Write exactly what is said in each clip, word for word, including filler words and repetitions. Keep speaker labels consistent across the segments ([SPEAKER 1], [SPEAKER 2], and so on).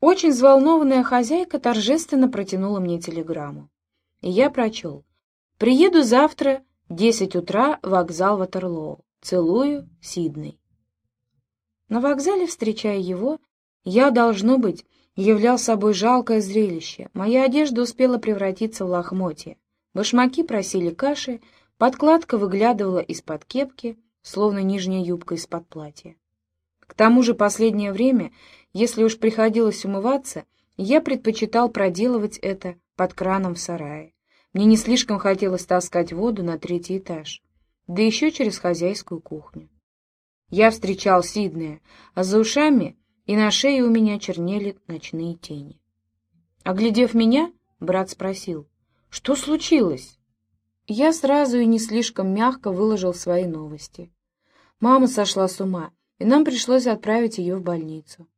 [SPEAKER 1] Очень взволнованная хозяйка торжественно протянула мне телеграмму. И я прочел: «Приеду завтра, десять утра, вокзал Ватерлоо. Целую, Сидней». На вокзале, встречая его, я, должно быть, являл собой жалкое зрелище. Моя одежда успела превратиться в лохмотья. Башмаки просили каши, подкладка выглядывала из-под кепки, словно нижняя юбка из-под платья. К тому же последнее время, если уж приходилось умываться, я предпочитал проделывать это под краном в сарае. Мне не слишком хотелось таскать воду на третий этаж, да еще через хозяйскую кухню. Я встречал Сиднея, а за ушами и на шее у меня чернели ночные тени. Оглядев меня, брат спросил: «Что случилось?» Я сразу и не слишком мягко выложил свои новости. Мама сошла с ума, и нам пришлось отправить ее в больницу.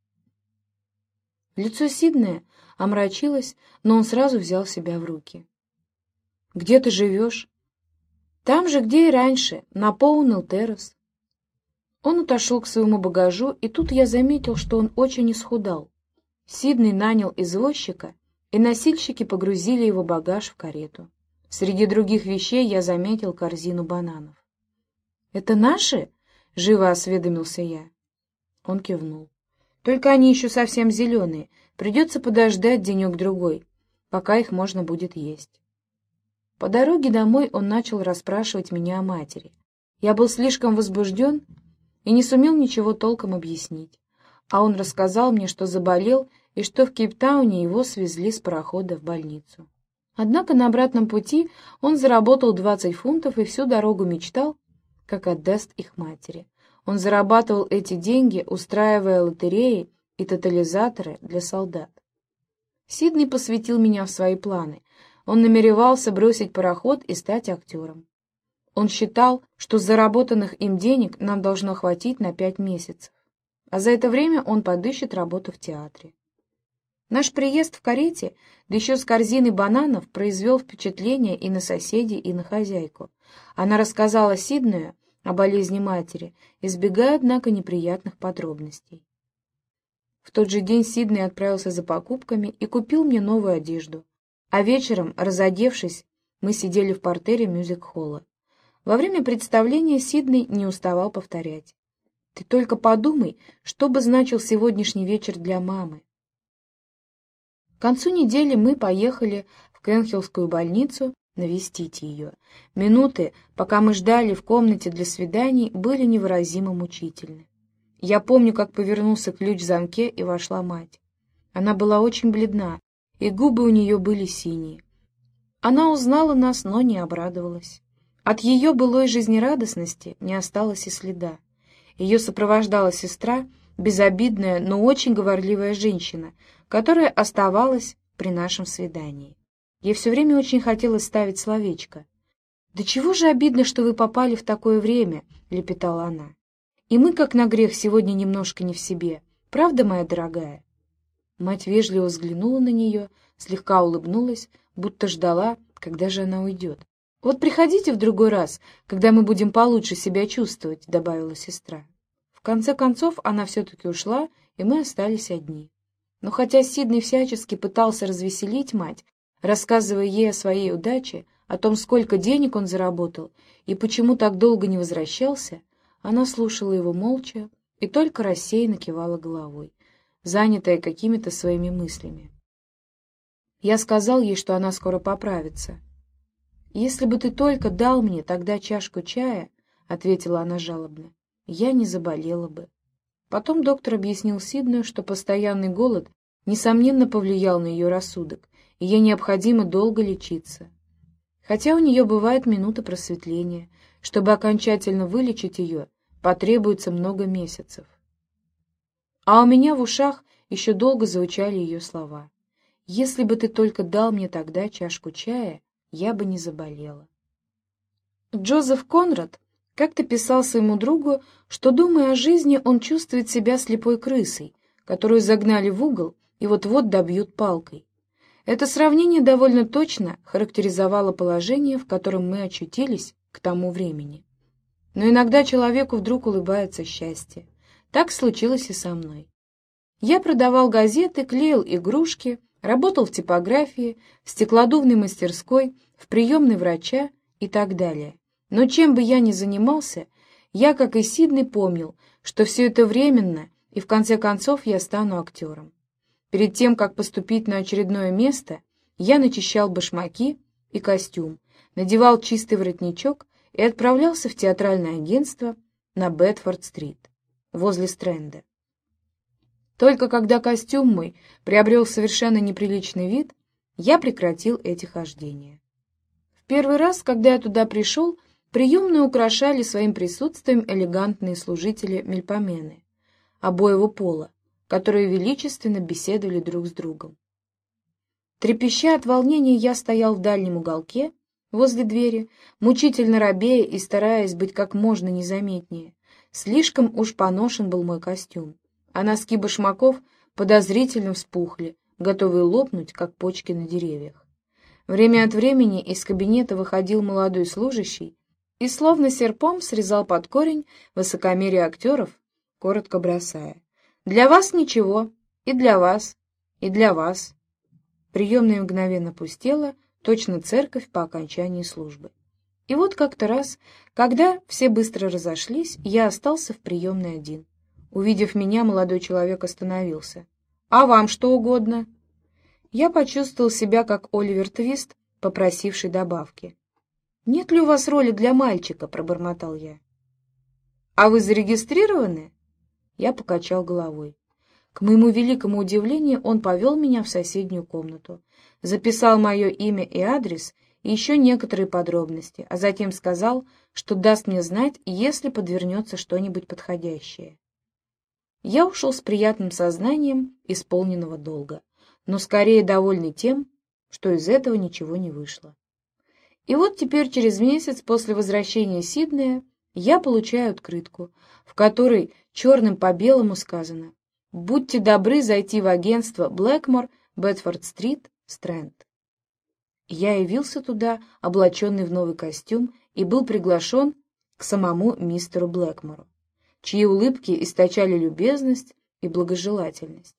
[SPEAKER 1] Лицо Сиднея омрачилось, но он сразу взял себя в руки. «Где ты живешь?» «Там же, где и раньше, на Поунэл-террас». Он отошел к своему багажу, и тут я заметил, что он очень исхудал. Сидней нанял извозчика, и носильщики погрузили его багаж в карету. Среди других вещей я заметил корзину бананов. «Это наши?» — живо осведомился я. Он кивнул. «Только они еще совсем зеленые, придется подождать денек-другой, пока их можно будет есть». По дороге домой он начал расспрашивать меня о матери. Я был слишком возбужден и не сумел ничего толком объяснить. А он рассказал мне, что заболел и что в Кейптауне его свезли с парохода в больницу. Однако на обратном пути он заработал двадцать фунтов и всю дорогу мечтал, как отдаст их матери. Он зарабатывал эти деньги, устраивая лотереи и тотализаторы для солдат. Сидней посвятил меня в свои планы. Он намеревался бросить пароход и стать актером. Он считал, что заработанных им денег нам должно хватить на пять месяцев, а за это время он подыщет работу в театре. Наш приезд в карете, да еще с корзиной бананов, произвел впечатление и на соседей, и на хозяйку. Она рассказала Сиднею о болезни матери, избегая, однако, неприятных подробностей. В тот же день Сидней отправился за покупками и купил мне новую одежду, а вечером, разодевшись, мы сидели в партере мюзик-холла. Во время представления Сидней не уставал повторять: «Ты только подумай, что бы значил сегодняшний вечер для мамы». К концу недели мы поехали в Кенхиллскую больницу навестить ее. Минуты, пока мы ждали в комнате для свиданий, были невыразимо мучительны. Я помню, как повернулся ключ в замке, и вошла мать. Она была очень бледна, и губы у нее были синие. Она узнала нас, но не обрадовалась. От ее былой жизнерадостности не осталось и следа. Ее сопровождала сестра, безобидная, но очень говорливая женщина, которая оставалась при нашем свидании. Ей все время очень хотелось ставить словечко. «Да чего же обидно, что вы попали в такое время», — лепетала она. «И мы, как на грех, сегодня немножко не в себе. Правда, моя дорогая?» Мать вежливо взглянула на нее, слегка улыбнулась, будто ждала, когда же она уйдет. «Вот приходите в другой раз, когда мы будем получше себя чувствовать», — добавила сестра. В конце концов она все-таки ушла, и мы остались одни. Но хотя Сидней всячески пытался развеселить мать, рассказывая ей о своей удаче, о том, сколько денег он заработал и почему так долго не возвращался, она слушала его молча и только рассеянно кивала головой, занятая какими-то своими мыслями. Я сказал ей, что она скоро поправится. «Если бы ты только дал мне тогда чашку чая, — ответила она жалобно, — я не заболела бы». Потом доктор объяснил Сиднею, что постоянный голод несомненно повлиял на ее рассудок, и ей необходимо долго лечиться. Хотя у нее бывают минуты просветления, чтобы окончательно вылечить ее, потребуется много месяцев. А у меня в ушах еще долго звучали ее слова: «Если бы ты только дал мне тогда чашку чая, я бы не заболела». Джозеф Конрад как-то писал своему другу, что, думая о жизни, он чувствует себя слепой крысой, которую загнали в угол и вот-вот добьют палкой. Это сравнение довольно точно характеризовало положение, в котором мы очутились к тому времени. Но иногда человеку вдруг улыбается счастье. Так случилось и со мной. Я продавал газеты, клеил игрушки, работал в типографии, в стеклодувной мастерской, в приемной врача и так далее. Но чем бы я ни занимался, я, как и Сидней, помнил, что все это временно, и в конце концов я стану актером. Перед тем, как поступить на очередное место, я начищал башмаки и костюм, надевал чистый воротничок и отправлялся в театральное агентство на Бетфорд-стрит, возле Стрэнда. Только когда костюм мой приобрел совершенно неприличный вид, я прекратил эти хождения. В первый раз, когда я туда пришел, приемную украшали своим присутствием элегантные служители-мельпомены обоего пола, которые величественно беседовали друг с другом. Трепеща от волнения, я стоял в дальнем уголке, возле двери, мучительно робея и стараясь быть как можно незаметнее. Слишком уж поношен был мой костюм, а носки башмаков подозрительно вспухли, готовые лопнуть, как почки на деревьях. Время от времени из кабинета выходил молодой служащий и словно серпом срезал под корень высокомерие актеров, коротко бросая: «Для вас ничего, и для вас, и для вас». Приемная мгновенно пустела, точно церковь по окончании службы. И вот как-то раз, когда все быстро разошлись, я остался в приемной один. Увидев меня, молодой человек остановился. «А вам что угодно?» Я почувствовал себя как Оливер Твист, попросивший добавки. «Нет ли у вас роли для мальчика?» — пробормотал я. «А вы зарегистрированы?» Я покачал головой. К моему великому удивлению, он повел меня в соседнюю комнату, записал мое имя и адрес и еще некоторые подробности, а затем сказал, что даст мне знать, если подвернется что-нибудь подходящее. Я ушел с приятным сознанием исполненного долга, но скорее довольный тем, что из этого ничего не вышло. И вот теперь, через месяц после возвращения Сиднея, я получаю открытку, в которой черным по белому сказано: «Будьте добры зайти в агентство Блэкмор, Бетфорд-стрит, Стрэнд». Я явился туда, облаченный в новый костюм, и был приглашен к самому мистеру Блэкмору, чьи улыбки источали любезность и благожелательность.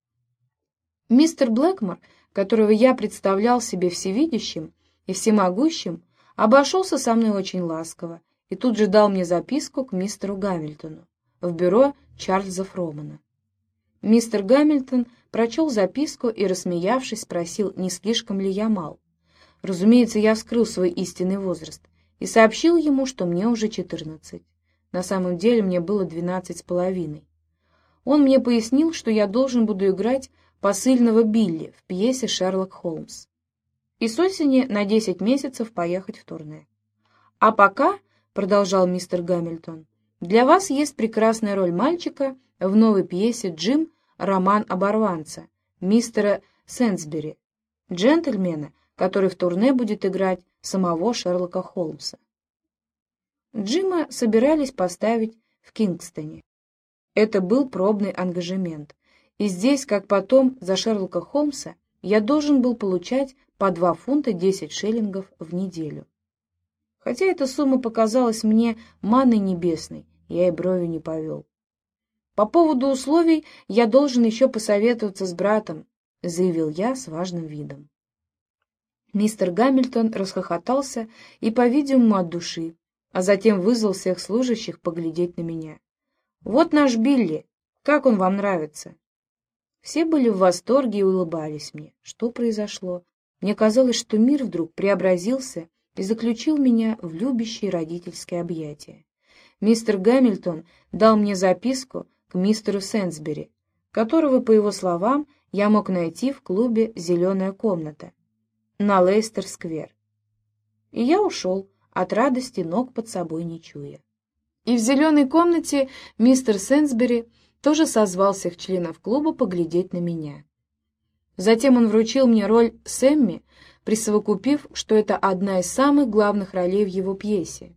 [SPEAKER 1] Мистер Блэкмор, которого я представлял себе всевидящим и всемогущим, обошелся со мной очень ласково и тут же дал мне записку к мистеру Гамильтону в бюро Чарльза Фромана. Мистер Гамильтон прочел записку и, рассмеявшись, спросил, не слишком ли я мал. Разумеется, я вскрыл свой истинный возраст и сообщил ему, что мне уже четырнадцать. На самом деле мне было двенадцать с половиной. Он мне пояснил, что я должен буду играть посыльного Билли в пьесе «Шерлок Холмс» и с осени на десять месяцев поехать в турне. «А пока, — продолжал мистер Гамильтон, — для вас есть прекрасная роль мальчика в новой пьесе «Джим. Роман оборванца» мистера Сенсбери, джентльмена, который в турне будет играть самого Шерлока Холмса». Джима собирались поставить в Кингстоне. Это был пробный ангажемент, и здесь, как потом, за Шерлока Холмса я должен был получать по два фунта десять шиллингов в неделю. Хотя эта сумма показалась мне манной небесной, я и бровью не повел. «По поводу условий я должен еще посоветоваться с братом», — заявил я с важным видом. Мистер Гамильтон расхохотался и, по-видимому, от души, а затем вызвал всех служащих поглядеть на меня. «Вот наш Билли. Как он вам нравится?» Все были в восторге и улыбались мне. Что произошло? Мне казалось, что мир вдруг преобразился и заключил меня в любящие родительские объятия. Мистер Гамильтон дал мне записку к мистеру Сенсбери, которого, по его словам, я мог найти в клубе «Зеленая комната» на Лейстер-сквер. И я ушел, от радости ног под собой не чуя. И в «Зеленой комнате» мистер Сенсбери тоже созвал всех членов клуба поглядеть на меня. Затем он вручил мне роль Сэмми, присовокупив, что это одна из самых главных ролей в его пьесе.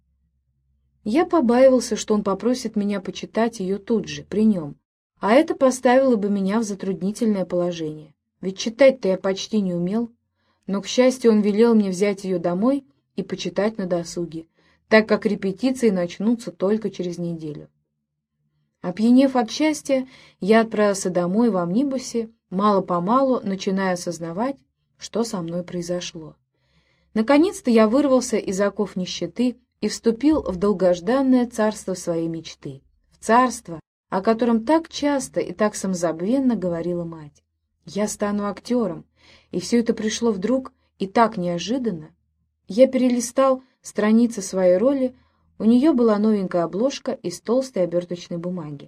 [SPEAKER 1] Я побаивался, что он попросит меня почитать ее тут же, при нем, а это поставило бы меня в затруднительное положение, ведь читать-то я почти не умел, но, к счастью, он велел мне взять ее домой и почитать на досуге, так как репетиции начнутся только через неделю. Опьянев от счастья, я отправился домой в амнибусе, мало-помалу начиная осознавать, что со мной произошло. Наконец-то я вырвался из оков нищеты и вступил в долгожданное царство своей мечты, в царство, о котором так часто и так самозабвенно говорила мать. Я стану актером, и все это пришло вдруг и так неожиданно. Я перелистал страницы своей роли, у нее была новенькая обложка из толстой оберточной бумаги.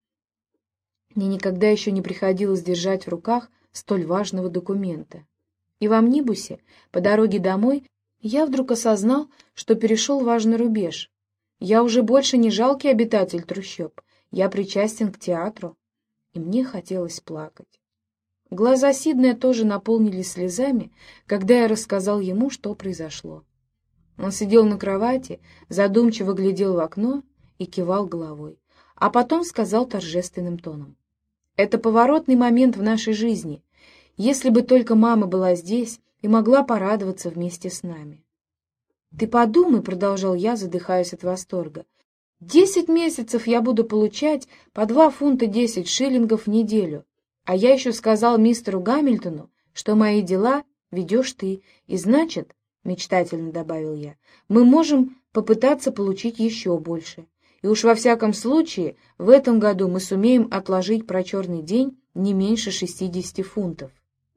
[SPEAKER 1] Мне никогда еще не приходилось держать в руках столь важного документа. И в амнибусе, по дороге домой, я вдруг осознал, что перешел важный рубеж. Я уже больше не жалкий обитатель трущоб, я причастен к театру, и мне хотелось плакать. Глаза Сиднея тоже наполнились слезами, когда я рассказал ему, что произошло. Он сидел на кровати, задумчиво глядел в окно и кивал головой, а потом сказал торжественным тоном: «Это поворотный момент в нашей жизни. Если бы только мама была здесь и могла порадоваться вместе с нами». «Ты подумай», — продолжал я, задыхаясь от восторга, «десять месяцев я буду получать по два фунта десять шиллингов в неделю, а я еще сказал мистеру Гамильтону, что мои дела ведешь ты, и значит, — мечтательно добавил я, — мы можем попытаться получить еще больше. И уж во всяком случае в этом году мы сумеем отложить про черный день не меньше шестидесяти фунтов».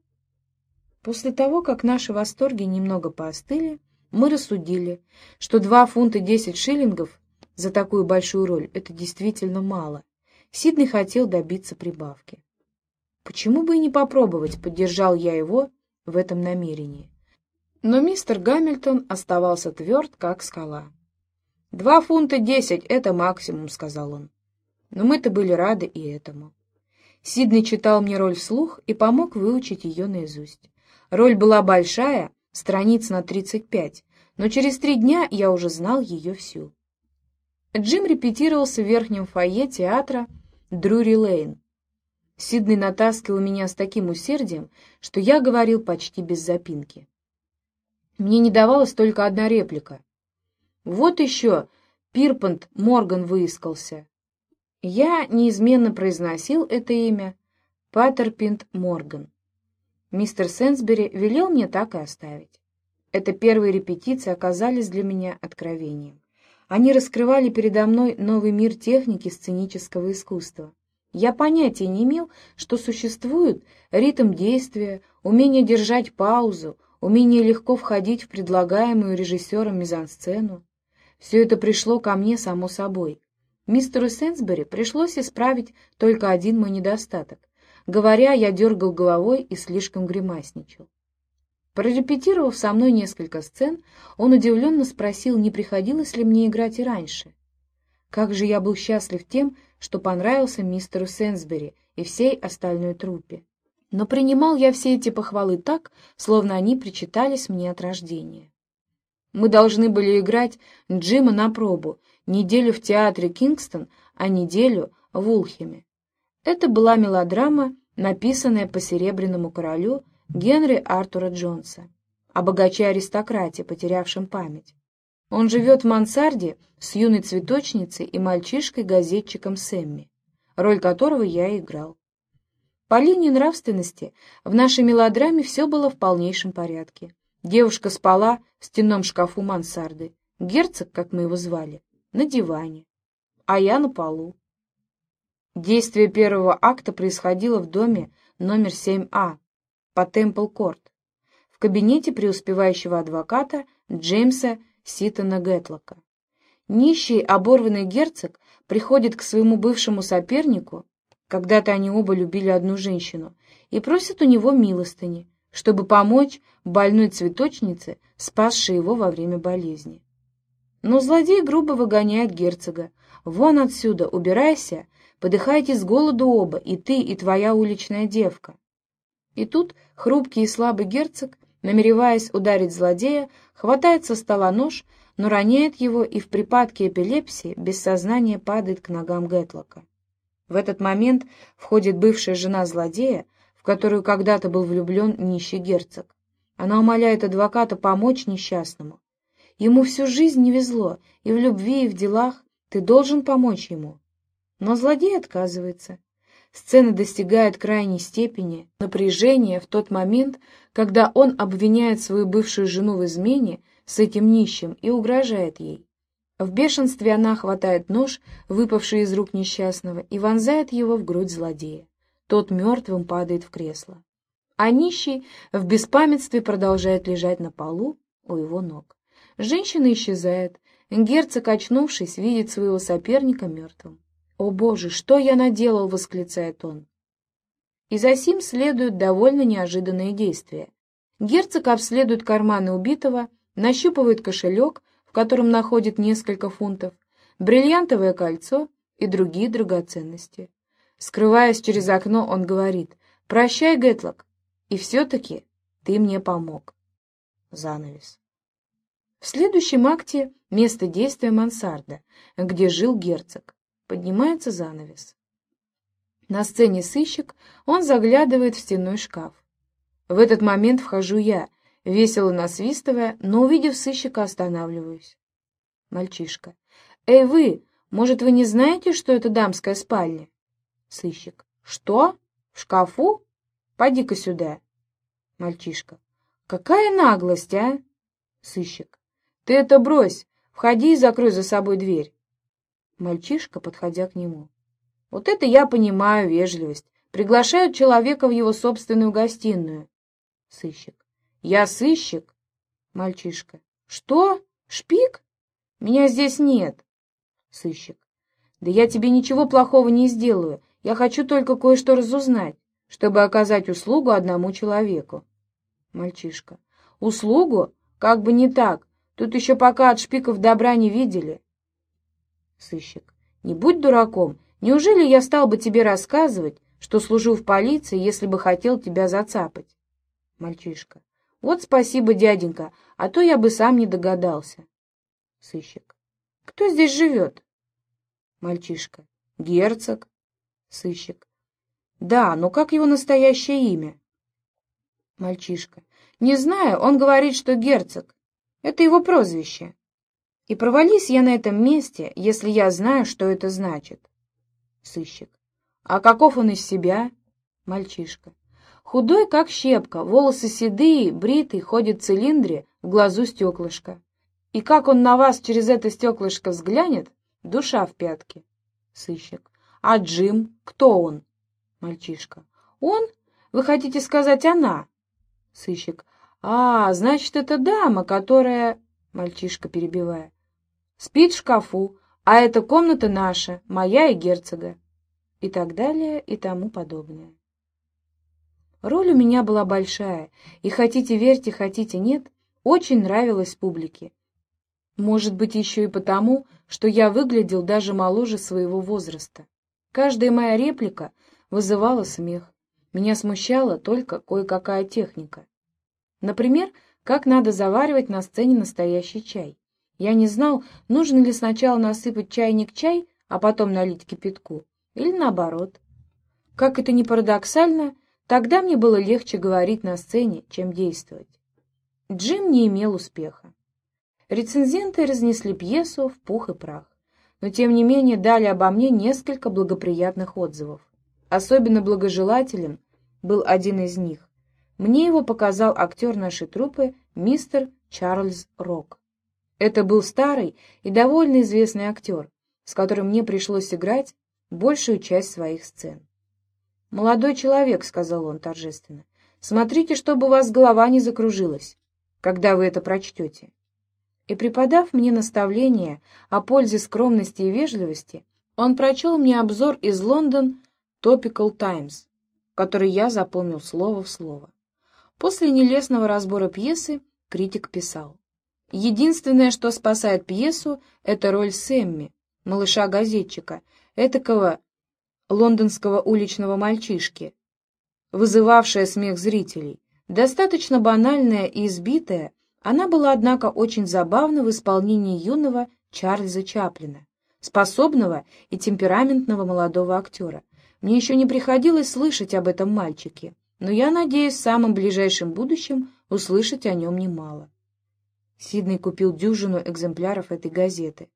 [SPEAKER 1] После того, как наши восторги немного поостыли, мы рассудили, что два фунта десять шиллингов за такую большую роль — это действительно мало. Сидней хотел добиться прибавки. «Почему бы и не попробовать?» — поддержал я его в этом намерении. Но мистер Гамильтон оставался тверд, как скала. «Два фунта десять — это максимум», — сказал он. Но мы-то были рады и этому. Сидней читал мне роль вслух и помог выучить ее наизусть. Роль была большая, страниц на тридцать пять, но через три дня я уже знал ее всю. Джим репетировался в верхнем фойе театра Друри-Лейн. Сидней натаскивал меня с таким усердием, что я говорил почти без запинки. Мне не давалась только одна реплика. «Вот еще Пирпант Морган выискался». Я неизменно произносил это имя — Паттерпинт Морган. Мистер Сенсбери велел мне так и оставить. Это первые репетиции оказались для меня откровением. Они раскрывали передо мной новый мир техники сценического искусства. Я понятия не имел, что существует ритм действия, умение держать паузу, умение легко входить в предлагаемую режиссером мизансцену. Все это пришло ко мне само собой. Мистеру Сенсбери пришлось исправить только один мой недостаток. Говоря, я дергал головой и слишком гримасничал. Прорепетировав со мной несколько сцен, он удивленно спросил, не приходилось ли мне играть и раньше. Как же я был счастлив тем, что понравился мистеру Сенсбери и всей остальной труппе. Но принимал я все эти похвалы так, словно они причитались мне от рождения. Мы должны были играть Джима на пробу, неделю в театре Кингстон, а неделю в Улхеме. Это была мелодрама, написанная по Серебряному королю Генри Артура Джонса, о богаче-аристократе, потерявшем память. Он живет в мансарде с юной цветочницей и мальчишкой-газетчиком Сэмми, роль которого я играл. По линии нравственности в нашей мелодраме все было в полнейшем порядке. Девушка спала в стенном шкафу мансарды, герцог, как мы его звали, на диване, а я на полу. Действие первого акта происходило в доме номер семь А по Темпл-Корт, в кабинете преуспевающего адвоката Джеймса Ситона Гэтлока. Нищий, оборванный герцог приходит к своему бывшему сопернику, когда-то они оба любили одну женщину, и просит у него милостыни, чтобы помочь больной цветочнице, спасшей его во время болезни. Но злодей грубо выгоняет герцога. «Вон отсюда, убирайся, подыхайте с голоду оба, и ты, и твоя уличная девка». И тут хрупкий и слабый герцог, намереваясь ударить злодея, хватает со стола нож, но роняет его и в припадке эпилепсии без сознания падает к ногам Гэтлока. В этот момент входит бывшая жена злодея, в которую когда-то был влюблен нищий герцог. Она умоляет адвоката помочь несчастному. Ему всю жизнь не везло, и в любви, и в делах. Ты должен помочь ему. Но злодей отказывается. Сцена достигает крайней степени напряжения в тот момент, когда он обвиняет свою бывшую жену в измене с этим нищим и угрожает ей. В бешенстве она хватает нож, выпавший из рук несчастного, и вонзает его в грудь злодея. Тот мертвым падает в кресло. А нищий в беспамятстве продолжает лежать на полу у его ног. Женщина исчезает. Герцог, очнувшись, видит своего соперника мертвым. «О Боже, что я наделал!» — восклицает он. И за сим следуют довольно неожиданные действия. Герцог обследует карманы убитого, нащупывает кошелек, в котором находит несколько фунтов, бриллиантовое кольцо и другие драгоценности. Скрываясь через окно, он говорит: «Прощай, Гэтлок, и все-таки ты мне помог». Занавес. В следующем акте место действия мансарда, где жил герцог. Поднимается занавес. На сцене сыщик, он заглядывает в стенной шкаф. В этот момент вхожу я, весело насвистывая, но, увидев сыщика, останавливаюсь. Мальчишка: «Эй вы, может, вы не знаете, что это дамская спальня?» Сыщик: «Что? В шкафу? Поди-ка сюда». Мальчишка: «Какая наглость, а?» Сыщик: «Ты это брось, входи и закрой за собой дверь». Мальчишка, подходя к нему: «Вот это я понимаю вежливость. Приглашают человека в его собственную гостиную». Сыщик: «Я сыщик». Мальчишка: «Что? Шпик? Меня здесь нет». Сыщик: «Да я тебе ничего плохого не сделаю. Я хочу только кое-что разузнать, чтобы оказать услугу одному человеку». Мальчишка: «Услугу? Как бы не так. Тут еще пока от шпиков добра не видели». Сыщик: «Не будь дураком. Неужели я стал бы тебе рассказывать, что служу в полиции, если бы хотел тебя зацапать?» Мальчишка: «Вот спасибо, дяденька, а то я бы сам не догадался». Сыщик: «Кто здесь живет?» Мальчишка: «Герцог». Сыщик: «Да, но как его настоящее имя?» Мальчишка: «Не знаю, он говорит, что герцог. Это его прозвище. И провались я на этом месте, если я знаю, что это значит». Сыщик: «А каков он из себя?» Мальчишка: «Худой, как щепка, волосы седые, бритый, ходит в цилиндре, в глазу стеклышко. И как он на вас через это стеклышко взглянет, душа в пятке». Сыщик: «А Джим? Кто он?» Мальчишка: «Он? Вы хотите сказать, она?» Сыщик: «А, значит, это дама, которая...» Мальчишка, перебивая: «Спит в шкафу, а эта комната наша, моя и герцога». И так далее, и тому подобное. Роль у меня была большая, и хотите верьте, хотите нет, очень нравилась публике. Может быть, еще и потому, что я выглядел даже моложе своего возраста. Каждая моя реплика вызывала смех. Меня смущала только кое-какая техника. Например, как надо заваривать на сцене настоящий чай. Я не знал, нужно ли сначала насыпать в чайник чай, а потом налить кипятку, или наоборот. Как это ни парадоксально, тогда мне было легче говорить на сцене, чем действовать. Джим не имел успеха. Рецензенты разнесли пьесу в пух и прах, но тем не менее дали обо мне несколько благоприятных отзывов. Особенно благожелателен был один из них. Мне его показал актер нашей труппы мистер Чарльз Рок. Это был старый и довольно известный актер, с которым мне пришлось играть большую часть своих сцен. «Молодой человек», — сказал он торжественно, — «смотрите, чтобы у вас голова не закружилась, когда вы это прочтете». И, преподав мне наставление о пользе скромности и вежливости, он прочел мне обзор из London Topical Times, который я запомнил слово в слово. После нелестного разбора пьесы критик писал: «Единственное, что спасает пьесу, это роль Сэмми, малыша-газетчика, этакого лондонского уличного мальчишки, вызывавшая смех зрителей. Достаточно банальная и избитая, она была, однако, очень забавна в исполнении юного Чарльза Чаплина, способного и темпераментного молодого актера. Мне еще не приходилось слышать об этом мальчике, но я надеюсь в самом ближайшем будущем услышать о нем немало». Сидней купил дюжину экземпляров этой газеты.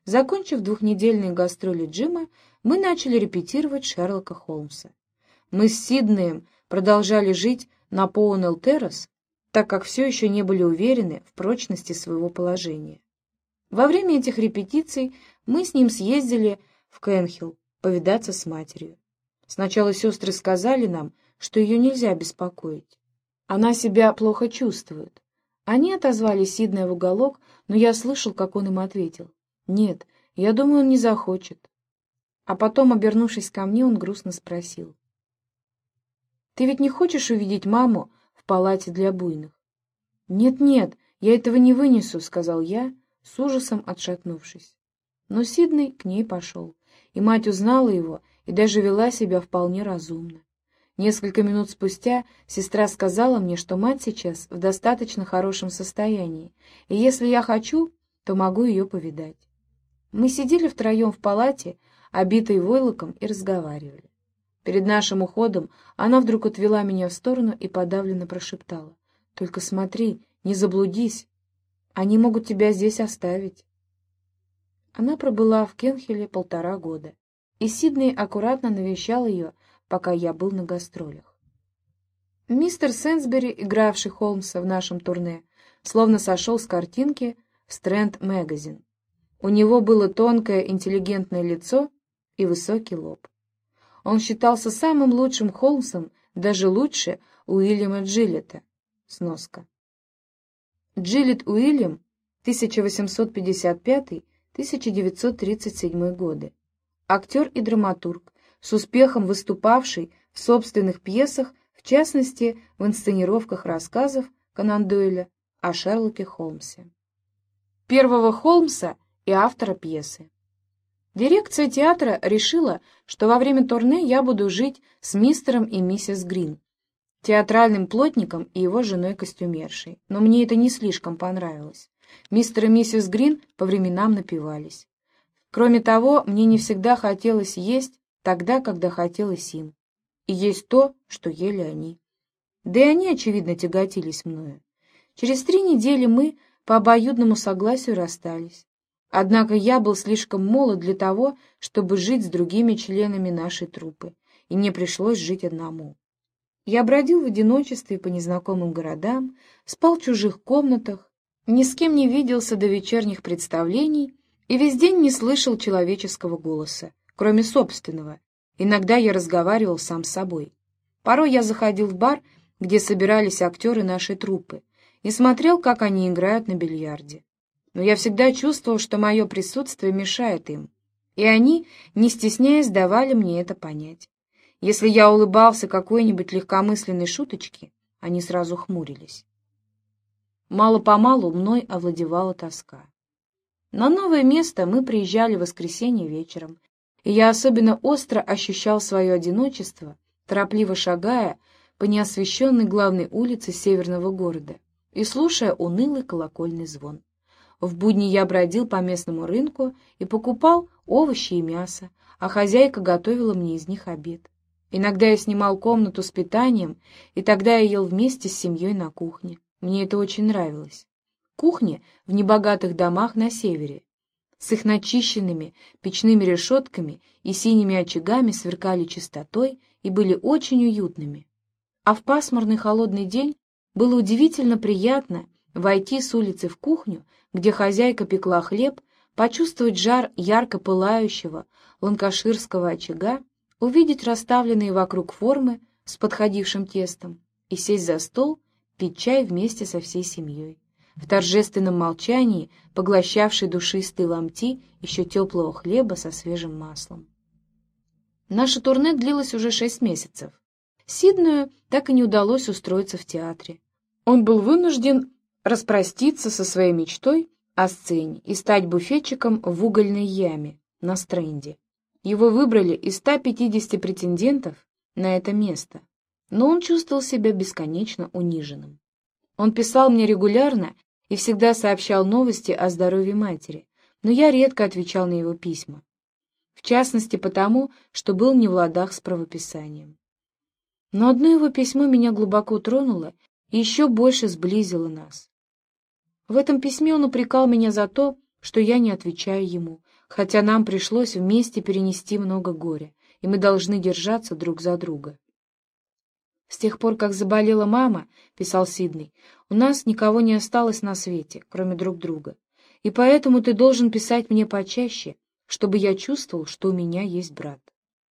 [SPEAKER 1] Закончив двухнедельные гастроли Джима, мы начали репетировать Шерлока Холмса. Мы с Сиднеем продолжали жить на Поунелл-террас, так как все еще не были уверены в прочности своего положения. Во время этих репетиций мы с ним съездили в Кенхилл повидаться с матерью. Сначала сестры сказали нам, что ее нельзя беспокоить. Она себя плохо чувствует. Они отозвали Сиднея в уголок, но я слышал, как он им ответил: «Нет, я думаю, он не захочет». А потом, обернувшись ко мне, он грустно спросил: «Ты ведь не хочешь увидеть маму в палате для буйных?» «Нет-нет, я этого не вынесу», — сказал я, с ужасом отшатнувшись. Но Сидней к ней пошел, и мать узнала его и даже вела себя вполне разумно. Несколько минут спустя сестра сказала мне, что мать сейчас в достаточно хорошем состоянии, и если я хочу, то могу ее повидать. Мы сидели втроем в палате, обитой войлоком, и разговаривали. Перед нашим уходом она вдруг отвела меня в сторону и подавленно прошептала: «Только смотри, не заблудись, они могут тебя здесь оставить». Она пробыла в Кенхилле полтора года, и Сидней аккуратно навещал ее, пока я был на гастролях. Мистер Сенсбери, игравший Холмса в нашем турне, словно сошел с картинки в Стрэнд Магазин. У него было тонкое интеллигентное лицо и высокий лоб. Он считался самым лучшим Холмсом, даже лучше Уильяма Джилетта. Сноска. Джилетт Уильям, тысяча восемьсот пятьдесят пятый — тысяча девятьсот тридцать седьмой годы. Актер и драматург, с успехом выступавший в собственных пьесах, в частности, в инсценировках рассказов Конан Дойля о Шерлоке Холмсе. Первого Холмса и автора пьесы. Дирекция театра решила, что во время турне я буду жить с мистером и миссис Грин, театральным плотником и его женой-костюмершей, но мне это не слишком понравилось. Мистер и миссис Грин по временам напивались. Кроме того, мне не всегда хотелось есть тогда, когда хотелось им, и есть то, что ели они. Да и они, очевидно, тяготились мною. Через три недели мы по обоюдному согласию расстались. Однако я был слишком молод для того, чтобы жить с другими членами нашей труппы, и мне пришлось жить одному. Я бродил в одиночестве по незнакомым городам, спал в чужих комнатах, ни с кем не виделся до вечерних представлений и весь день не слышал человеческого голоса, кроме собственного. Иногда я разговаривал сам с собой. Порой я заходил в бар, где собирались актеры нашей труппы, и смотрел, как они играют на бильярде. Но я всегда чувствовал, что мое присутствие мешает им, и они, не стесняясь, давали мне это понять. Если я улыбался какой-нибудь легкомысленной шуточке, они сразу хмурились. Мало-помалу мной овладевала тоска. На новое место мы приезжали в воскресенье вечером, и я особенно остро ощущал свое одиночество, торопливо шагая по неосвещенной главной улице северного города и слушая унылый колокольный звон. В будни я бродил по местному рынку и покупал овощи и мясо, а хозяйка готовила мне из них обед. Иногда я снимал комнату с питанием, и тогда я ел вместе с семьей на кухне. Мне это очень нравилось. Кухни в небогатых домах на севере с их начищенными печными решетками и синими очагами сверкали чистотой и были очень уютными. А в пасмурный холодный день было удивительно приятно войти с улицы в кухню, где хозяйка пекла хлеб, почувствовать жар ярко пылающего ланкаширского очага, увидеть расставленные вокруг формы с подходившим тестом и сесть за стол, пить чай вместе со всей семьей, в торжественном молчании поглощавшей душистые ломти еще теплого хлеба со свежим маслом. Наше турне длилось уже шесть месяцев. Сиднею так и не удалось устроиться в театре. Он был вынужден распроститься со своей мечтой о сцене и стать буфетчиком в угольной яме на Стрэнде. Его выбрали из ста пятидесяти претендентов на это место, но он чувствовал себя бесконечно униженным. Он писал мне регулярно и всегда сообщал новости о здоровье матери, но я редко отвечал на его письма, в частности потому, что был не в ладах с правописанием. Но одно его письмо меня глубоко тронуло и еще больше сблизило нас. В этом письме он упрекал меня за то, что я не отвечаю ему, хотя нам пришлось вместе перенести много горя, и мы должны держаться друг за друга. «С тех пор, как заболела мама, — писал Сидней, — у нас никого не осталось на свете, кроме друг друга, и поэтому ты должен писать мне почаще, чтобы я чувствовал, что у меня есть брат».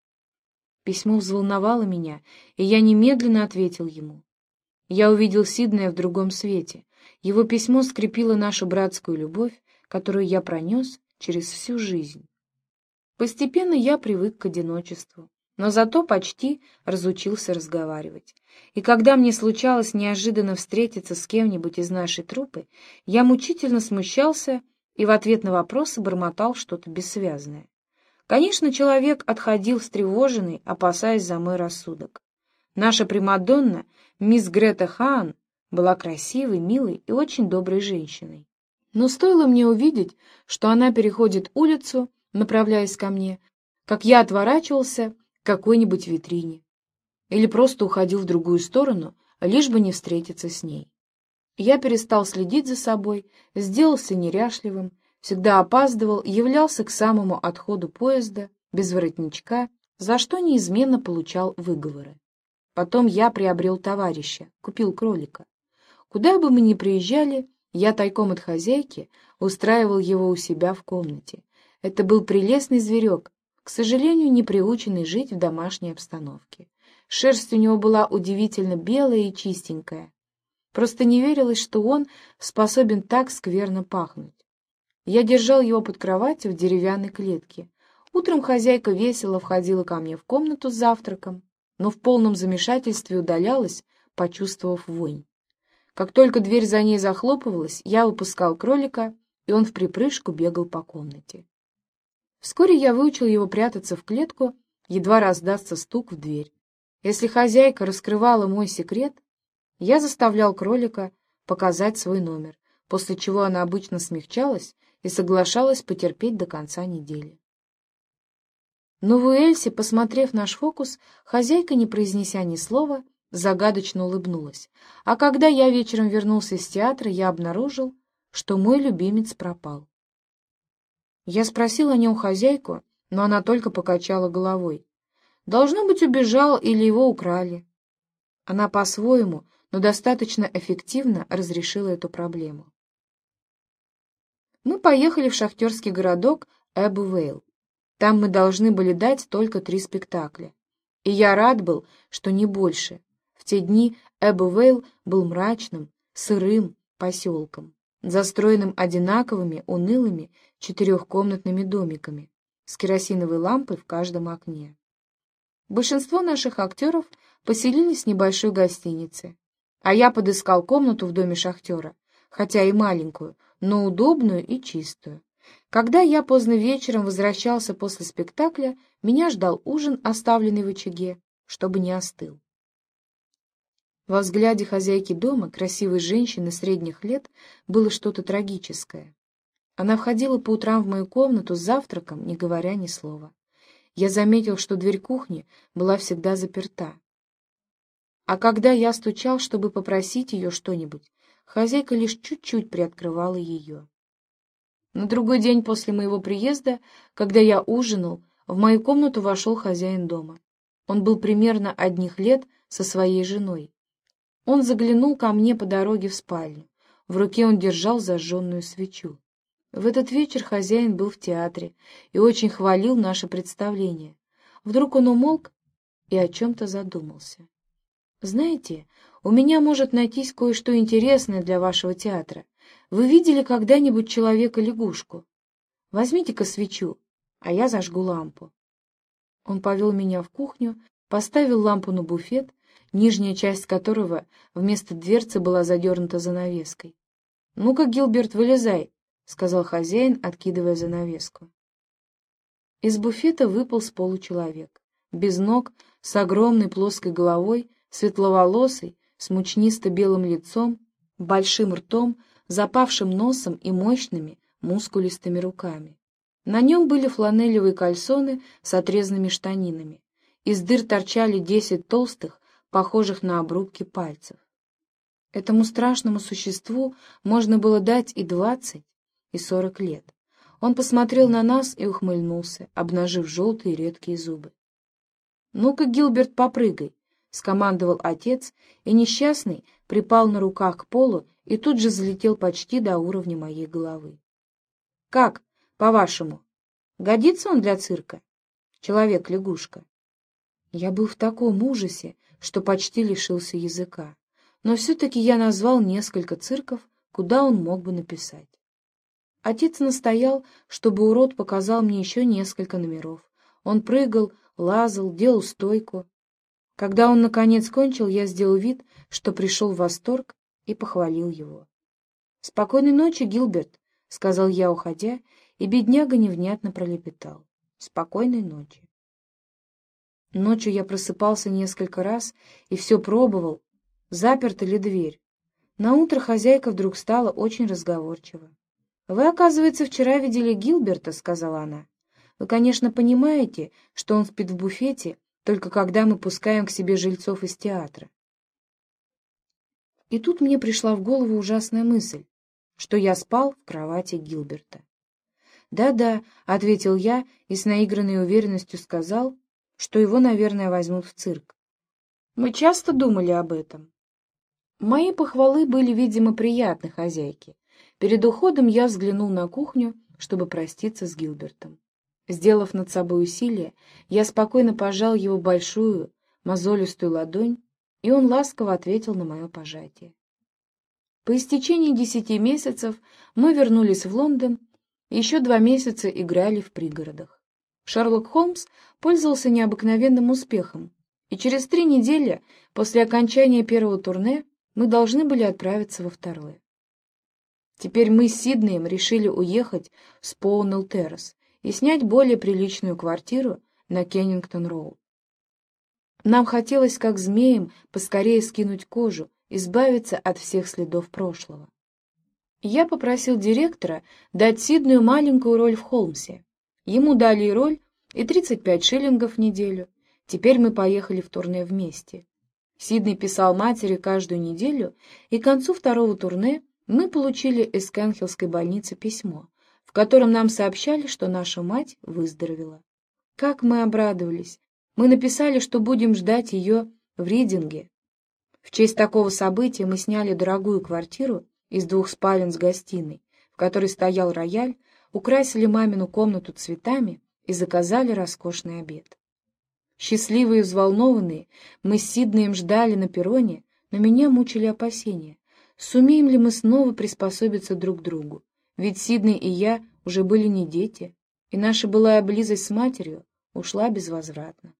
[SPEAKER 1] Письмо взволновало меня, и я немедленно ответил ему. Я увидел Сиднея в другом свете. Его письмо скрепило нашу братскую любовь, которую я пронес через всю жизнь. Постепенно я привык к одиночеству, но зато почти разучился разговаривать. И когда мне случалось неожиданно встретиться с кем-нибудь из нашей труппы, я мучительно смущался и в ответ на вопросы бормотал что-то бессвязное. Конечно, человек отходил встревоженный, опасаясь за мой рассудок. Наша примадонна, мисс Грета Хаан, была красивой, милой и очень доброй женщиной. Но стоило мне увидеть, что она переходит улицу, направляясь ко мне, как я отворачивался к какой-нибудь витрине или просто уходил в другую сторону, лишь бы не встретиться с ней. Я перестал следить за собой, сделался неряшливым, всегда опаздывал, являлся к самому отходу поезда, без воротничка, за что неизменно получал выговоры. Потом я приобрел товарища, купил кролика. Куда бы мы ни приезжали, я тайком от хозяйки устраивал его у себя в комнате. Это был прелестный зверек, к сожалению, не приученный жить в домашней обстановке. Шерсть у него была удивительно белая и чистенькая. Просто не верилось, что он способен так скверно пахнуть. Я держал его под кроватью в деревянной клетке. Утром хозяйка весело входила ко мне в комнату с завтраком, но в полном замешательстве удалялась, почувствовав вонь. Как только дверь за ней захлопывалась, я выпускал кролика, и он вприпрыжку бегал по комнате. Вскоре я выучил его прятаться в клетку, едва раздастся стук в дверь. Если хозяйка раскрывала мой секрет, я заставлял кролика показать свой номер, после чего она обычно смягчалась и соглашалась потерпеть до конца недели. Но в Уэльсе, посмотрев наш фокус, хозяйка, не произнеся ни слова, загадочно улыбнулась, а когда я вечером вернулся из театра, я обнаружил, что мой любимец пропал. Я спросил о нем хозяйку, но она только покачала головой. Должно быть, убежал или его украли. Она по-своему, но достаточно эффективно разрешила эту проблему. Мы поехали в шахтерский городок Эббвейл. Там мы должны были дать только три спектакля. И я рад был, что не больше. В те дни Эббвейл был мрачным, сырым поселком, застроенным одинаковыми, унылыми четырехкомнатными домиками с керосиновой лампой в каждом окне. Большинство наших актеров поселились в небольшой гостинице, а я подыскал комнату в доме шахтера, хотя и маленькую, но удобную и чистую. Когда я поздно вечером возвращался после спектакля, меня ждал ужин, оставленный в очаге, чтобы не остыл. Во взгляде хозяйки дома, красивой женщины средних лет, было что-то трагическое. Она входила по утрам в мою комнату с завтраком, не говоря ни слова. Я заметил, что дверь кухни была всегда заперта. А когда я стучал, чтобы попросить ее что-нибудь, хозяйка лишь чуть-чуть приоткрывала ее. На другой день после моего приезда, когда я ужинал, в мою комнату вошел хозяин дома. Он был примерно одних лет со своей женой. Он заглянул ко мне по дороге в спальню. В руке он держал зажженную свечу. В этот вечер хозяин был в театре и очень хвалил наше представление. Вдруг он умолк и о чем-то задумался. «Знаете, у меня может найтись кое-что интересное для вашего театра. Вы видели когда-нибудь Человека-лягушку? Возьмите-ка свечу, а я зажгу лампу». Он повел меня в кухню, поставил лампу на буфет, нижняя часть которого вместо дверцы была задернута занавеской. «Ну-ка, Гилберт, вылезай», — сказал хозяин, откидывая занавеску. Из буфета выполз получеловек, без ног, с огромной плоской головой, светловолосый, с мучнисто-белым лицом, большим ртом, запавшим носом и мощными, мускулистыми руками. На нем были фланелевые кальсоны с отрезанными штанинами. Из дыр торчали десять толстых, похожих на обрубки пальцев. Этому страшному существу можно было дать и двадцать, и сорок лет. Он посмотрел на нас и ухмыльнулся, обнажив желтые редкие зубы. «Ну-ка, Гилберт, попрыгай!» — скомандовал отец, и несчастный припал на руках к полу и тут же залетел почти до уровня моей головы. «Как, по-вашему, годится он для цирка? Человек-лягушка?» Я был в таком ужасе, что почти лишился языка, но все-таки я назвал несколько цирков, куда он мог бы написать. Отец настоял, чтобы урод показал мне еще несколько номеров. Он прыгал, лазал, делал стойку. Когда он, наконец, кончил, я сделал вид, что пришел в восторг, и похвалил его. «Спокойной ночи, Гилберт», — сказал я, уходя, и бедняга невнятно пролепетал. «Спокойной ночи». Ночью я просыпался несколько раз и все пробовал, заперта ли дверь. Наутро хозяйка вдруг стала очень разговорчива. «Вы, оказывается, вчера видели Гилберта», — сказала она. «Вы, конечно, понимаете, что он спит в буфете, только когда мы пускаем к себе жильцов из театра». И тут мне пришла в голову ужасная мысль, что я спал в кровати Гилберта. «Да-да», — ответил я и с наигранной уверенностью сказал, что его, наверное, возьмут в цирк. Мы часто думали об этом. Мои похвалы были, видимо, приятны хозяйке. Перед уходом я взглянул на кухню, чтобы проститься с Гилбертом. Сделав над собой усилие, я спокойно пожал его большую, мозолистую ладонь, и он ласково ответил на мое пожатие. По истечении десяти месяцев мы вернулись в Лондон и еще два месяца играли в пригородах. Шерлок Холмс пользовался необыкновенным успехом, и через три недели после окончания первого турне мы должны были отправиться во второе. Теперь мы с Сиднеем решили уехать в Споунелл-Террас и снять более приличную квартиру на Кеннингтон-Роуд. Нам хотелось, как змеям, поскорее скинуть кожу, избавиться от всех следов прошлого. Я попросил директора дать Сиднею маленькую роль в Холмсе. Ему дали и роль, и тридцать пять шиллингов в неделю. Теперь мы поехали в турне вместе. Сидней писал матери каждую неделю, и к концу второго турне мы получили из Кенхиллской больницы письмо, в котором нам сообщали, что наша мать выздоровела. Как мы обрадовались! Мы написали, что будем ждать ее в Ридинге. В честь такого события мы сняли дорогую квартиру из двух спален с гостиной, в которой стоял рояль, украсили мамину комнату цветами и заказали роскошный обед. Счастливые и взволнованные, мы с Сиднеем ждали на перроне, но меня мучили опасения. Сумеем ли мы снова приспособиться друг к другу? Ведь Сидней и я уже были не дети, и наша былая близость с матерью ушла безвозвратно.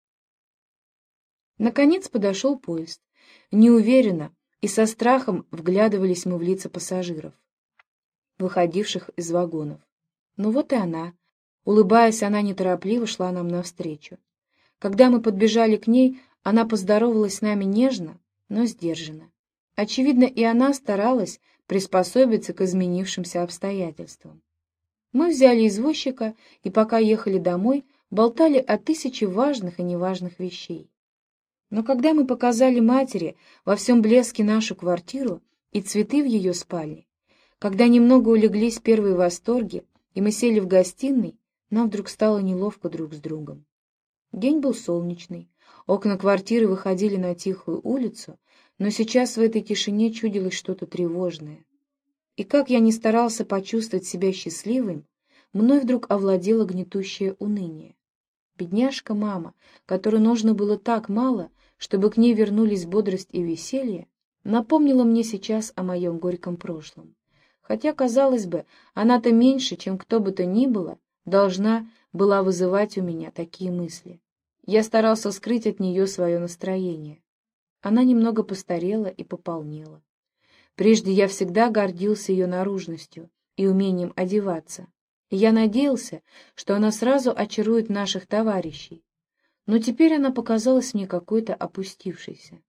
[SPEAKER 1] Наконец подошел поезд. Неуверенно и со страхом вглядывались мы в лица пассажиров, выходивших из вагонов. Ну вот и она. Улыбаясь, она неторопливо шла нам навстречу. Когда мы подбежали к ней, она поздоровалась с нами нежно, но сдержанно. Очевидно, и она старалась приспособиться к изменившимся обстоятельствам. Мы взяли извозчика и, пока ехали домой, болтали о тысяче важных и неважных вещей. Но когда мы показали матери во всем блеске нашу квартиру и цветы в ее спальне, когда немного улеглись первые восторги, и мы сели в гостиной, нам вдруг стало неловко друг с другом. День был солнечный, окна квартиры выходили на тихую улицу, но сейчас в этой тишине чудилось что-то тревожное. И как я ни старался почувствовать себя счастливым, мной вдруг овладело гнетущее уныние. Бедняжка мама, которой нужно было так мало, чтобы к ней вернулись бодрость и веселье, напомнила мне сейчас о моем горьком прошлом. Хотя, казалось бы, она-то меньше, чем кто бы то ни было, должна была вызывать у меня такие мысли. Я старался скрыть от нее свое настроение. Она немного постарела и пополнела. Прежде я всегда гордился ее наружностью и умением одеваться, и я надеялся, что она сразу очарует наших товарищей. Но теперь она показалась мне какой-то опустившейся.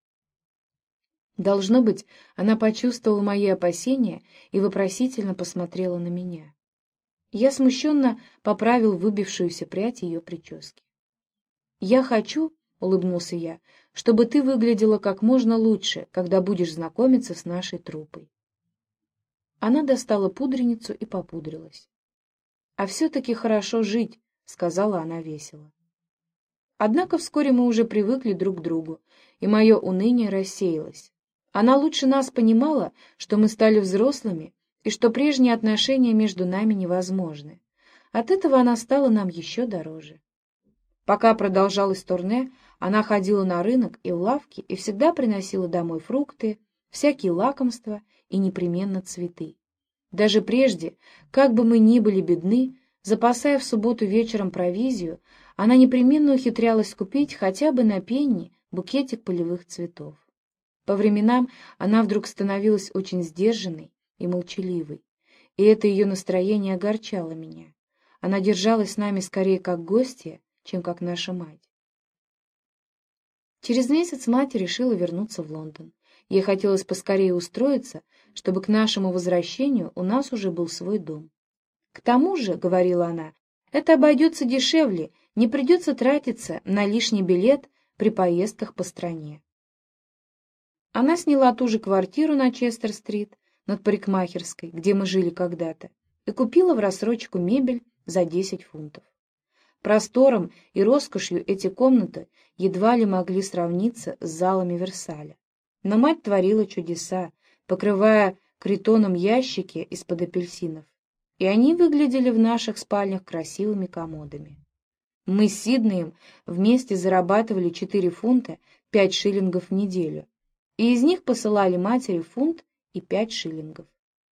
[SPEAKER 1] Должно быть, она почувствовала мои опасения и вопросительно посмотрела на меня. Я смущенно поправил выбившуюся прядь ее прически. «Я хочу, — улыбнулся я, — чтобы ты выглядела как можно лучше, когда будешь знакомиться с нашей труппой». Она достала пудреницу и попудрилась. «А все-таки хорошо жить», — сказала она весело. Однако вскоре мы уже привыкли друг к другу, и мое уныние рассеялось. Она лучше нас понимала, что мы стали взрослыми, и что прежние отношения между нами невозможны. От этого она стала нам еще дороже. Пока продолжалось турне, она ходила на рынок и в лавки и всегда приносила домой фрукты, всякие лакомства и непременно цветы. Даже прежде, как бы мы ни были бедны, запасая в субботу вечером провизию, она непременно ухитрялась купить хотя бы на пенни букетик полевых цветов. По временам она вдруг становилась очень сдержанной и молчаливой, и это ее настроение огорчало меня. Она держалась с нами скорее как гостья, чем как наша мать. Через месяц мать решила вернуться в Лондон. Ей хотелось поскорее устроиться, чтобы к нашему возвращению у нас уже был свой дом. «К тому же, — говорила она, — это обойдется дешевле, не придется тратиться на лишний билет при поездках по стране». Она сняла ту же квартиру на Честер-стрит, над парикмахерской, где мы жили когда-то, и купила в рассрочку мебель за десять фунтов. Простором и роскошью эти комнаты едва ли могли сравниться с залами Версаля. Но мать творила чудеса, покрывая критоном ящики из-под апельсинов, и они выглядели в наших спальнях красивыми комодами. Мы с Сиднеем вместе зарабатывали четыре фунта пять шиллингов в неделю, и из них посылали матери фунт и пять шиллингов.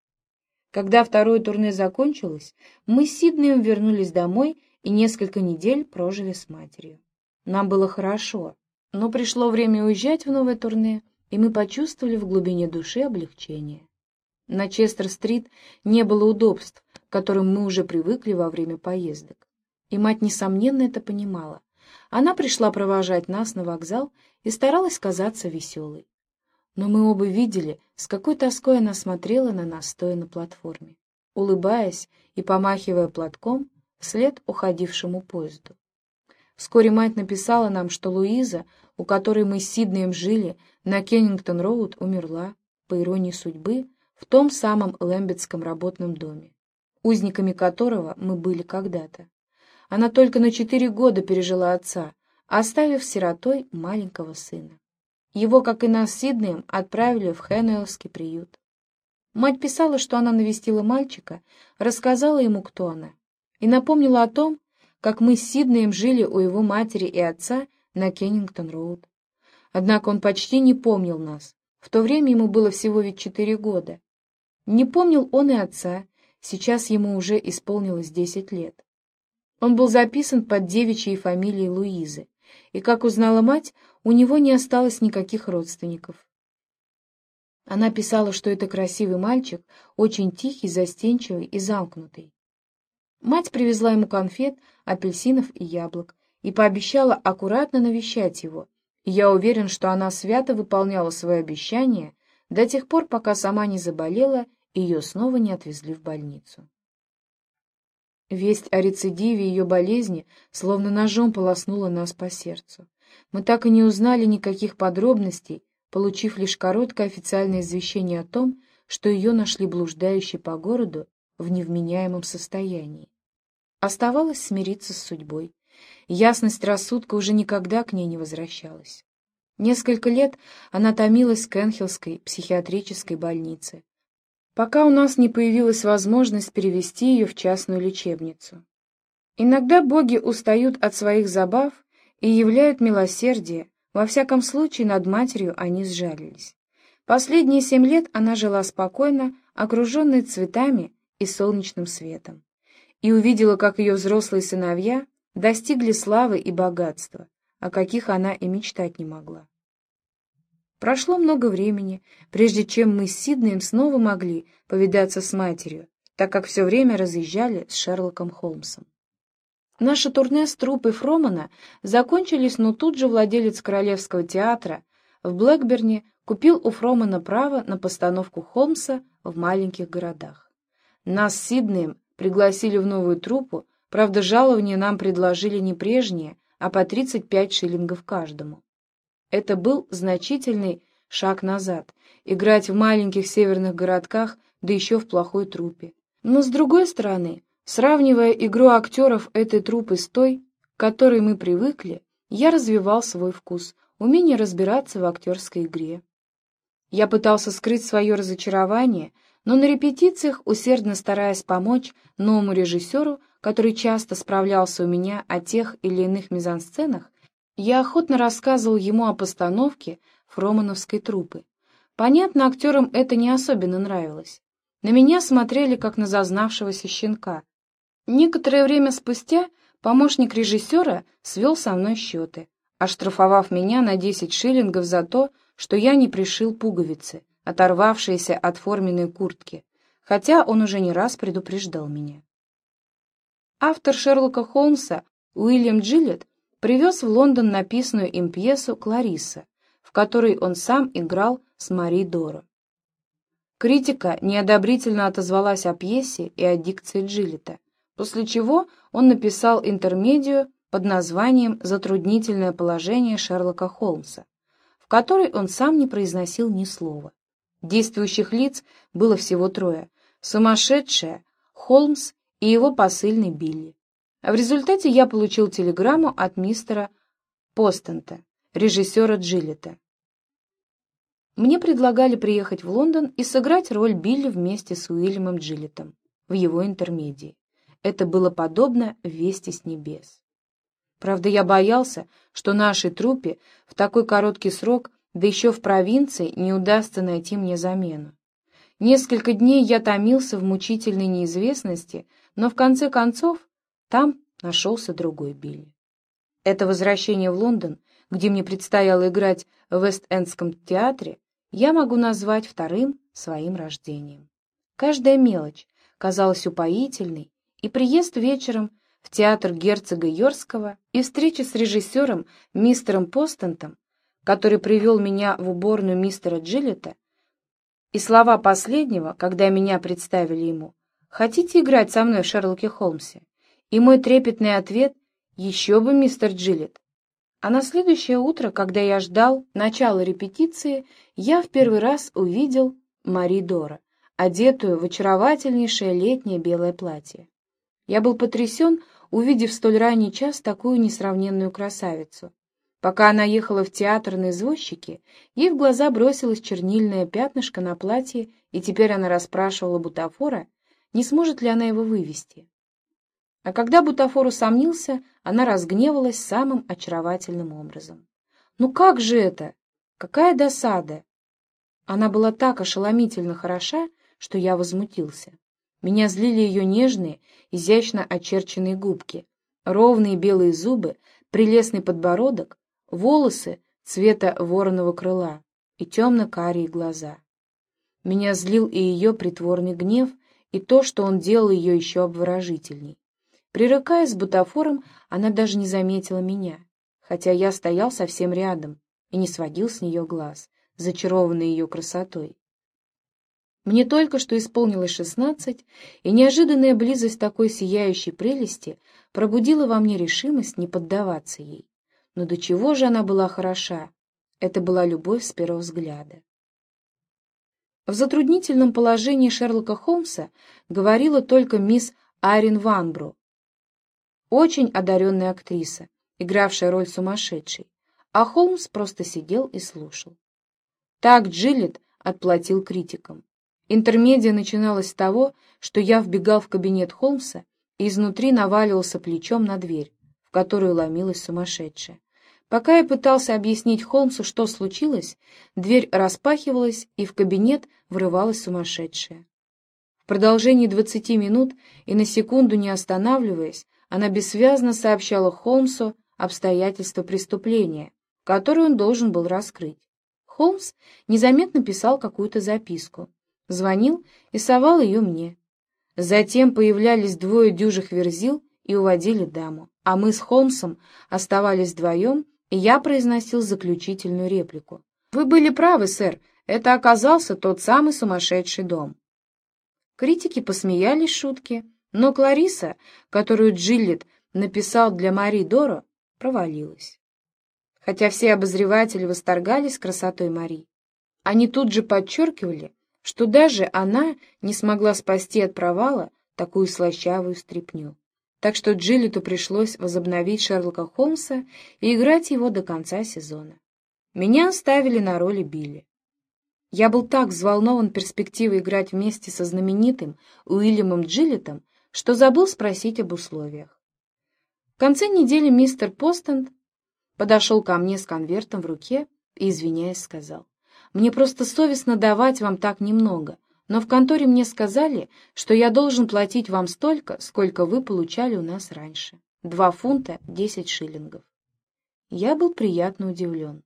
[SPEAKER 1] Когда второе турне закончилось, мы с Сиднеем вернулись домой и несколько недель прожили с матерью. Нам было хорошо, но пришло время уезжать в новое турне, и мы почувствовали в глубине души облегчение. На Честер-стрит не было удобств, к которым мы уже привыкли во время поездок. И мать, несомненно, это понимала. Она пришла провожать нас на вокзал и старалась казаться веселой. Но мы оба видели, с какой тоской она смотрела на нас, стоя на платформе, улыбаясь и помахивая платком вслед уходившему поезду. Вскоре мать написала нам, что Луиза, у которой мы с Сиднеем жили на Кеннингтон-роуд, умерла, по иронии судьбы, в том самом Лэмбетском работном доме, узниками которого мы были когда-то. Она только на четыре года пережила отца, оставив сиротой маленького сына. Его, как и нас с Сиднеем, отправили в Хэнуэллский приют. Мать писала, что она навестила мальчика, рассказала ему, кто она, и напомнила о том, как мы с Сиднеем жили у его матери и отца на Кеннингтон-роуд. Однако он почти не помнил нас. В то время ему было всего ведь четыре года. Не помнил он и отца, сейчас ему уже исполнилось десять лет. Он был записан под девичьей фамилией Луизы, и, как узнала мать, у него не осталось никаких родственников. Она писала, что это красивый мальчик, очень тихий, застенчивый и замкнутый. Мать привезла ему конфет, апельсинов и яблок и пообещала аккуратно навещать его, и я уверен, что она свято выполняла свое обещание до тех пор, пока сама не заболела и ее снова не отвезли в больницу. Весть о рецидиве ее болезни словно ножом полоснула нас по сердцу. Мы так и не узнали никаких подробностей, получив лишь короткое официальное извещение о том, что ее нашли блуждающей по городу в невменяемом состоянии. Оставалось смириться с судьбой. Ясность рассудка уже никогда к ней не возвращалась. Несколько лет она томилась в Кенхиллской психиатрической больнице, пока у нас не появилась возможность перевести ее в частную лечебницу. Иногда боги устают от своих забав и являют милосердие, во всяком случае над матерью они сжалились. Последние семь лет она жила спокойно, окруженной цветами и солнечным светом, и увидела, как ее взрослые сыновья достигли славы и богатства, о каких она и мечтать не могла. Прошло много времени, прежде чем мы с Сиднеем снова могли повидаться с матерью, так как все время разъезжали с Шерлоком Холмсом. Наши турне с труппой Фромана закончились, но тут же владелец Королевского театра в Блэкберне купил у Фромана право на постановку Холмса в маленьких городах. Нас с Сиднеем пригласили в новую труппу, правда, жалование нам предложили не прежнее, а по тридцать пять шиллингов каждому. Это был значительный шаг назад, играть в маленьких северных городках, да еще в плохой труппе. Но, с другой стороны, Сравнивая игру актеров этой труппы с той, к которой мы привыкли, я развивал свой вкус, умение разбираться в актерской игре. Я пытался скрыть свое разочарование, но на репетициях, усердно стараясь помочь новому режиссеру, который часто справлялся у меня о тех или иных мизансценах, я охотно рассказывал ему о постановке фромановской труппы. Понятно, актерам это не особенно нравилось. На меня смотрели, как на зазнавшегося щенка. Некоторое время спустя помощник режиссера свел со мной счеты, оштрафовав меня на десять шиллингов за то, что я не пришил пуговицы, оторвавшиеся от форменной куртки, хотя он уже не раз предупреждал меня. Автор Шерлока Холмса Уильям Джилетт привез в Лондон написанную им пьесу «Кларисса», в которой он сам играл с Мари Доро. Критика неодобрительно отозвалась о пьесе и о дикции Джилетта, после чего он написал интермедию под названием «Затруднительное положение Шерлока Холмса», в которой он сам не произносил ни слова. Действующих лиц было всего трое — сумасшедшая, Холмс и его посыльный Билли. А в результате я получил телеграмму от мистера Постента, режиссера Джилетта. Мне предлагали приехать в Лондон и сыграть роль Билли вместе с Уильямом Джилеттом в его интермедии. Это было подобно вести с небес. Правда, я боялся, что нашей труппе в такой короткий срок, да еще в провинции, не удастся найти мне замену. Несколько дней я томился в мучительной неизвестности, но в конце концов там нашелся другой Билли. Это возвращение в Лондон, где мне предстояло играть в Вест-Эндском театре, я могу назвать вторым своим рождением. Каждая мелочь казалась упоительной, и приезд вечером в театр герцога Йоркского и встреча с режиссером мистером Постентом, который привел меня в уборную мистера Джилетта, и слова последнего, когда меня представили ему: «Хотите играть со мной в Шерлоке Холмсе?» И мой трепетный ответ: «Еще бы, мистер Джилетт». А на следующее утро, когда я ждал начала репетиции, я в первый раз увидел Мари Доро, одетую в очаровательнейшее летнее белое платье. Я был потрясен, увидев в столь ранний час такую несравненную красавицу. Пока она ехала в театр на извозчике, ей в глаза бросилось чернильное пятнышко на платье, и теперь она расспрашивала бутафора, не сможет ли она его вывести. А когда бутафор усомнился, она разгневалась самым очаровательным образом. «Ну как же это? Какая досада!» Она была так ошеломительно хороша, что я возмутился. Меня злили ее нежные, изящно очерченные губки, ровные белые зубы, прелестный подбородок, волосы цвета вороного крыла и темно-карие глаза. Меня злил и ее притворный гнев, и то, что он делал ее еще обворожительней. Пререкаясь с бутафором, она даже не заметила меня, хотя я стоял совсем рядом и не сводил с нее глаз, зачарованный ее красотой. Мне только что исполнилось шестнадцать, и неожиданная близость такой сияющей прелести пробудила во мне решимость не поддаваться ей. Но до чего же она была хороша! Это была любовь с первого взгляда. В затруднительном положении Шерлока Холмса говорила только мисс Айрин Ванбру, очень одаренная актриса, игравшая роль сумасшедшей, а Холмс просто сидел и слушал. Так Джилетт отплатил критикам. Интермедия начиналась с того, что я вбегал в кабинет Холмса и изнутри наваливался плечом на дверь, в которую ломилась сумасшедшая. Пока я пытался объяснить Холмсу, что случилось, дверь распахивалась, и в кабинет врывалась сумасшедшая. В продолжении двадцати минут и на секунду не останавливаясь, она бессвязно сообщала Холмсу обстоятельства преступления, которое он должен был раскрыть. Холмс незаметно писал какую-то записку, звонил и совал ее мне. Затем появлялись двое дюжих верзил и уводили даму, а мы с Холмсом оставались вдвоем, и я произносил заключительную реплику. «Вы были правы, сэр, это оказался тот самый сумасшедший дом». Критики посмеялись шутки, но Кларисса, которую Джилетт написал для Мари Доро, провалилась. Хотя все обозреватели восторгались красотой Мари, они тут же подчеркивали, что даже она не смогла спасти от провала такую слащавую стряпню. Так что Джиллету пришлось возобновить Шерлока Холмса и играть его до конца сезона. Меня оставили на роли Билли. Я был так взволнован перспективой играть вместе со знаменитым Уильямом Джиллетом, что забыл спросить об условиях. В конце недели мистер Постант подошел ко мне с конвертом в руке и, извиняясь, сказал: «Мне просто совестно давать вам так немного, но в конторе мне сказали, что я должен платить вам столько, сколько вы получали у нас раньше. Два фунта десять шиллингов». Я был приятно удивлен.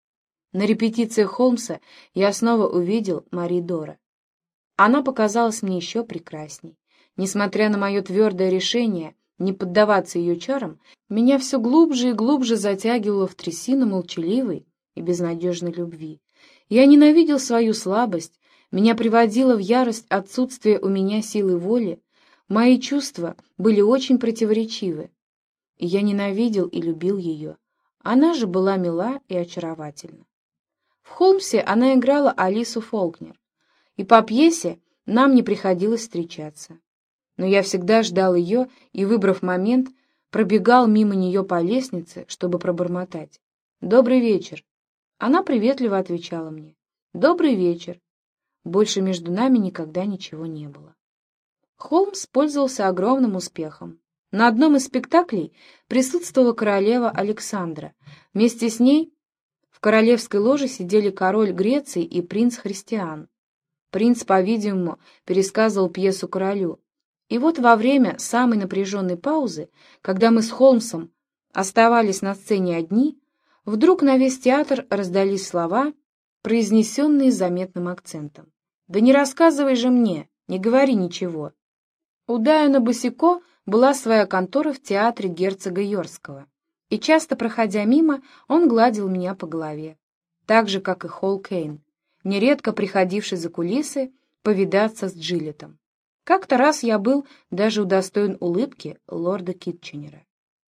[SPEAKER 1] На репетиции Холмса я снова увидел Мари Дора. Она показалась мне еще прекрасней. Несмотря на мое твердое решение не поддаваться ее чарам, меня все глубже и глубже затягивало в трясину молчаливой и безнадежной любви. Я ненавидел свою слабость, меня приводило в ярость отсутствие у меня силы воли, мои чувства были очень противоречивы, и я ненавидел и любил ее. Она же была мила и очаровательна. В «Холмсе» она играла Алису Фолкнер, и по пьесе нам не приходилось встречаться. Но я всегда ждал ее и, выбрав момент, пробегал мимо нее по лестнице, чтобы пробормотать: «Добрый вечер». Она приветливо отвечала мне: «Добрый вечер». Больше между нами никогда ничего не было. Холмс пользовался огромным успехом. На одном из спектаклей присутствовала королева Александра. Вместе с ней в королевской ложе сидели король Греции и принц Христиан. Принц, по-видимому, пересказывал пьесу королю. И вот во время самой напряженной паузы, когда мы с Холмсом оставались на сцене одни, вдруг на весь театр раздались слова, произнесенные с заметным акцентом: «Да не рассказывай же мне, не говори ничего». У Дайана Босико была своя контора в театре герцога Йоркского, и часто, проходя мимо, он гладил меня по голове, так же, как и Холл Кейн, нередко приходивший за кулисы повидаться с Джиллетом. Как-то раз я был даже удостоен улыбки лорда Китченера.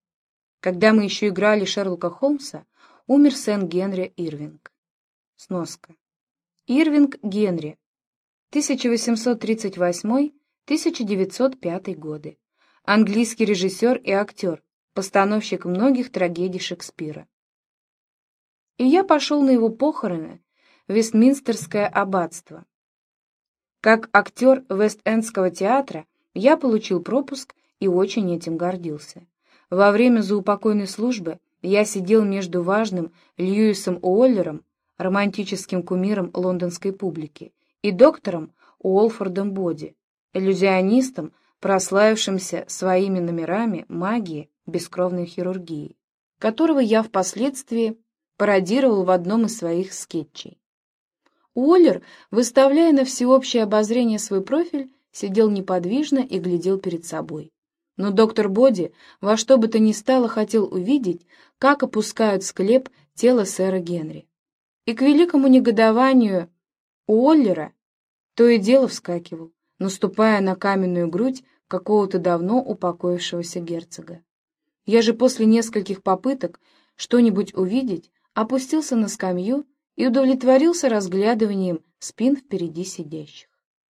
[SPEAKER 1] Когда мы еще играли Шерлока Холмса, умер сын Генри Ирвинг. Сноска. Ирвинг Генри, тысяча восемьсот тридцать восьмой — тысяча девятьсот пятый годы. Английский режиссер и актер, постановщик многих трагедий Шекспира. И я пошел на его похороны в Вестминстерское аббатство. Как актер Вест-Эндского театра я получил пропуск и очень этим гордился. Во время заупокойной службы я сидел между важным Льюисом Уоллером, романтическим кумиром лондонской публики, и доктором Уолфордом Боди, иллюзионистом, прославившимся своими номерами магии бескровной хирургии, которого я впоследствии пародировал в одном из своих скетчей. Уоллер, выставляя на всеобщее обозрение свой профиль, сидел неподвижно и глядел перед собой. Но доктор Боди во что бы то ни стало хотел увидеть, как опускают в склеп тело сэра Генри. И к великому негодованию Уоллера то и дело вскакивал, наступая на каменную грудь какого-то давно упокоившегося герцога. Я же после нескольких попыток что-нибудь увидеть опустился на скамью и удовлетворился разглядыванием спин впереди сидящих.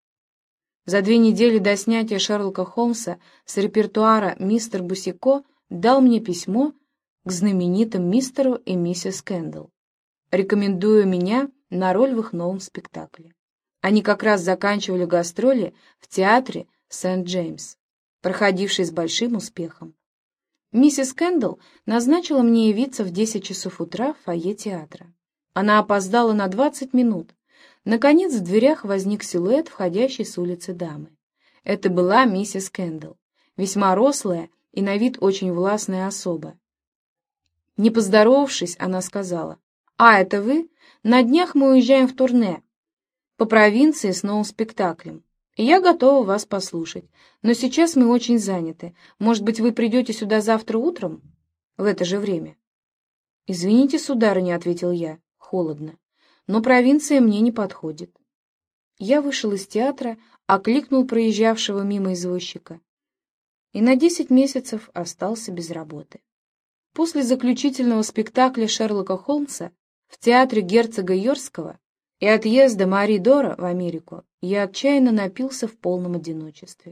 [SPEAKER 1] За две недели до снятия Шерлока Холмса с репертуара мистер Босико дал мне письмо к знаменитым мистеру и миссис Кэндалл, рекомендуя меня на роль в их новом спектакле. Они как раз заканчивали гастроли в театре Сент-Джеймс, проходивший с большим успехом. Миссис Кэндалл назначила мне явиться в десять часов утра в фойе театра. Она опоздала на двадцать минут. Наконец в дверях возник силуэт, входящей с улицы дамы. Это была миссис Кэндалл, весьма рослая и на вид очень властная особа. Не поздоровавшись, она сказала: «А, это вы? На днях мы уезжаем в турне по провинции с новым спектаклем, и я готова вас послушать, но сейчас мы очень заняты. Может быть, вы придете сюда завтра утром в это же время?» «Извините, сударыня», — ответил я, холодно, «но провинция мне не подходит». Я вышел из театра, окликнул проезжавшего мимо извозчика и на десять месяцев остался без работы. После заключительного спектакля Шерлока Холмса в театре герцога Йоркского и отъезда Мари Дора в Америку я отчаянно напился в полном одиночестве.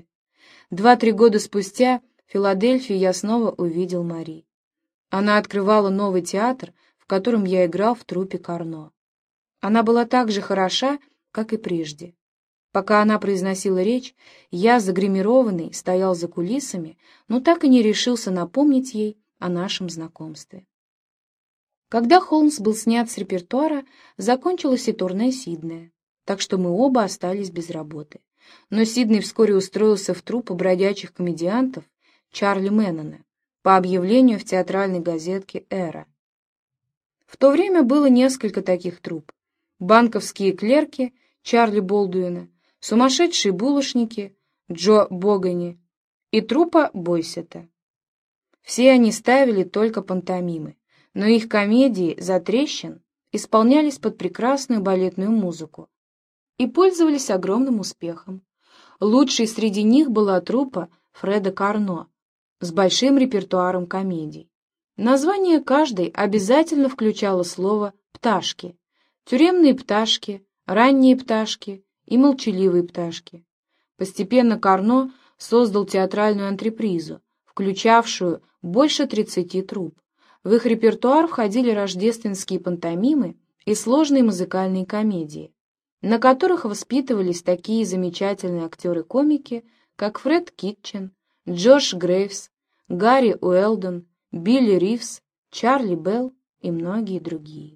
[SPEAKER 1] Два-три года спустя в Филадельфии я снова увидел Мари. Она открывала новый театр, в котором я играл в труппе Карно. Она была так же хороша, как и прежде. Пока она произносила речь, я, загримированный, стоял за кулисами, но так и не решился напомнить ей о нашем знакомстве. Когда Холмс был снят с репертуара, закончилось и турне Сиднея, так что мы оба остались без работы. Но Сидней вскоре устроился в труппу бродячих комедиантов Чарли Мэннона по объявлению в театральной газетке «Эра». В то время было несколько таких трупп: банковские клерки Чарли Болдуина, сумасшедшие булочники Джо Богани и труппа Бойсета. Все они ставили только пантомимы, но их комедии «Затрещин» исполнялись под прекрасную балетную музыку и пользовались огромным успехом. Лучшей среди них была труппа Фреда Карно с большим репертуаром комедий. Название каждой обязательно включало слово «пташки», «тюремные пташки», «ранние пташки» и «молчаливые пташки». Постепенно Карно создал театральную антрепризу, включавшую больше тридцати трупп. В их репертуар входили рождественские пантомимы и сложные музыкальные комедии, на которых воспитывались такие замечательные актеры-комики, как Фред Китчен, Джордж Грейвс, Гарри Уэлдон, Билли Ривз, Чарли Белл и многие другие.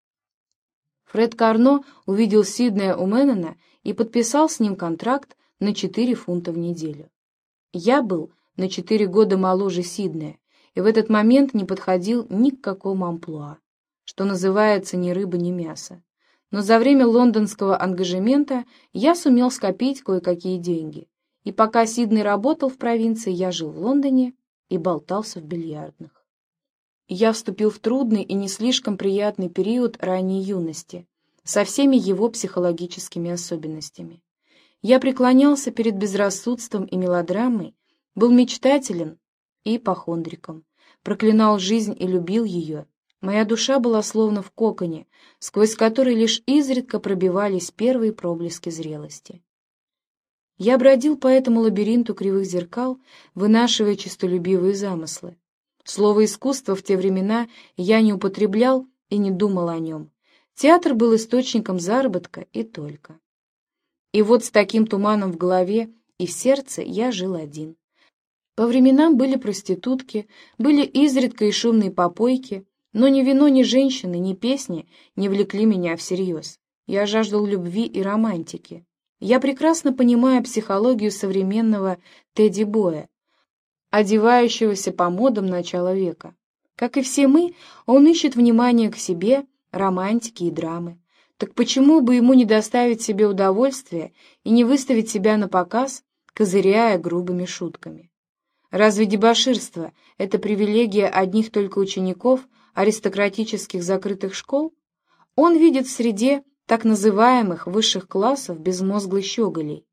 [SPEAKER 1] Фред Карно увидел Сиднея у Мэннона и подписал с ним контракт на четыре фунта в неделю. Я был на четыре года моложе Сиднея, и в этот момент не подходил ни к какому амплуа, что называется ни рыба, ни мясо. Но за время лондонского ангажемента я сумел скопить кое-какие деньги, и пока Сидней работал в провинции, я жил в Лондоне и болтался в бильярдных. Я вступил в трудный и не слишком приятный период ранней юности, со всеми его психологическими особенностями. Я преклонялся перед безрассудством и мелодрамой, был мечтателен и ипохондриком, проклинал жизнь и любил ее. Моя душа была словно в коконе, сквозь который лишь изредка пробивались первые проблески зрелости. Я бродил по этому лабиринту кривых зеркал, вынашивая честолюбивые замыслы. Слово «искусство» в те времена я не употреблял и не думал о нем. Театр был источником заработка и только. И вот с таким туманом в голове и в сердце я жил один. По временам были проститутки, были изредка и шумные попойки, но ни вино, ни женщины, ни песни не влекли меня всерьез. Я жаждал любви и романтики. Я прекрасно понимаю психологию современного Тедди Боя, одевающегося по модам начала века. Как и все мы, он ищет внимание к себе, романтики и драмы. Так почему бы ему не доставить себе удовольствие и не выставить себя на показ, козыряя грубыми шутками? Разве дебоширство — это привилегия одних только учеников аристократических закрытых школ? Он видит в среде так называемых высших классов безмозглых щеголей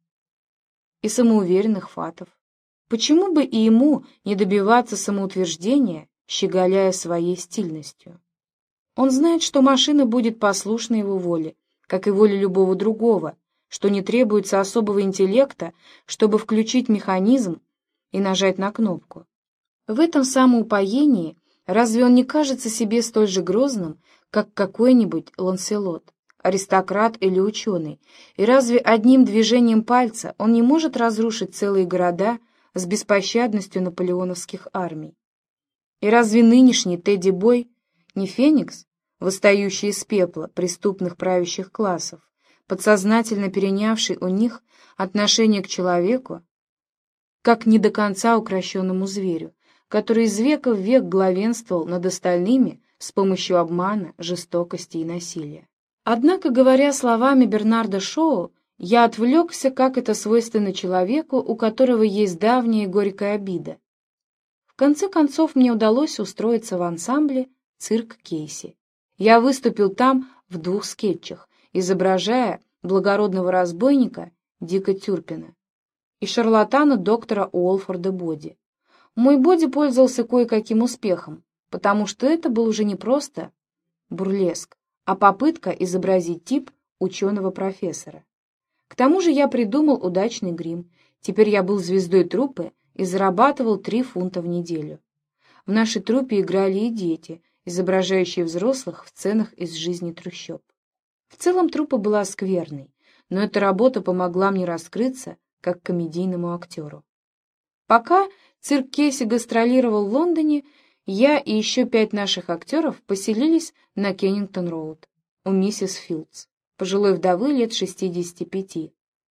[SPEAKER 1] и самоуверенных фатов. Почему бы и ему не добиваться самоутверждения, щеголяя своей стильностью? Он знает, что машина будет послушна его воле, как и воле любого другого, что не требуется особого интеллекта, чтобы включить механизм и нажать на кнопку. В этом самоупоении разве он не кажется себе столь же грозным, как какой-нибудь Ланселот, аристократ или ученый, и разве одним движением пальца он не может разрушить целые города с беспощадностью наполеоновских армий? И разве нынешний Тедди Бой не феникс, восстающий из пепла преступных правящих классов, подсознательно перенявший у них отношение к человеку, как не до конца укрощенному зверю, который из века в век главенствовал над остальными с помощью обмана, жестокости и насилия? Однако, говоря словами Бернарда Шоу, я отвлекся, как это свойственно человеку, у которого есть давняя горькая обида. В конце концов, мне удалось устроиться в ансамбле «Цирк Кейси». Я выступил там в двух скетчах, изображая благородного разбойника Дика Тюрпина и шарлатана доктора Уолфорда Боди. Мой Боди пользовался кое-каким успехом, потому что это был уже не просто бурлеск, а попытка изобразить тип ученого-профессора. К тому же я придумал удачный грим, Теперь я был звездой труппы и зарабатывал три фунта в неделю. В нашей труппе играли и дети, изображающие взрослых в сценах из жизни трущоб. В целом труппа была скверной, но эта работа помогла мне раскрыться как комедийному актеру. Пока цирк Кейси гастролировал в Лондоне, я и еще пять наших актеров поселились на Кеннингтон-роуд у миссис Филдс, пожилой вдовы лет шестидесяти пяти.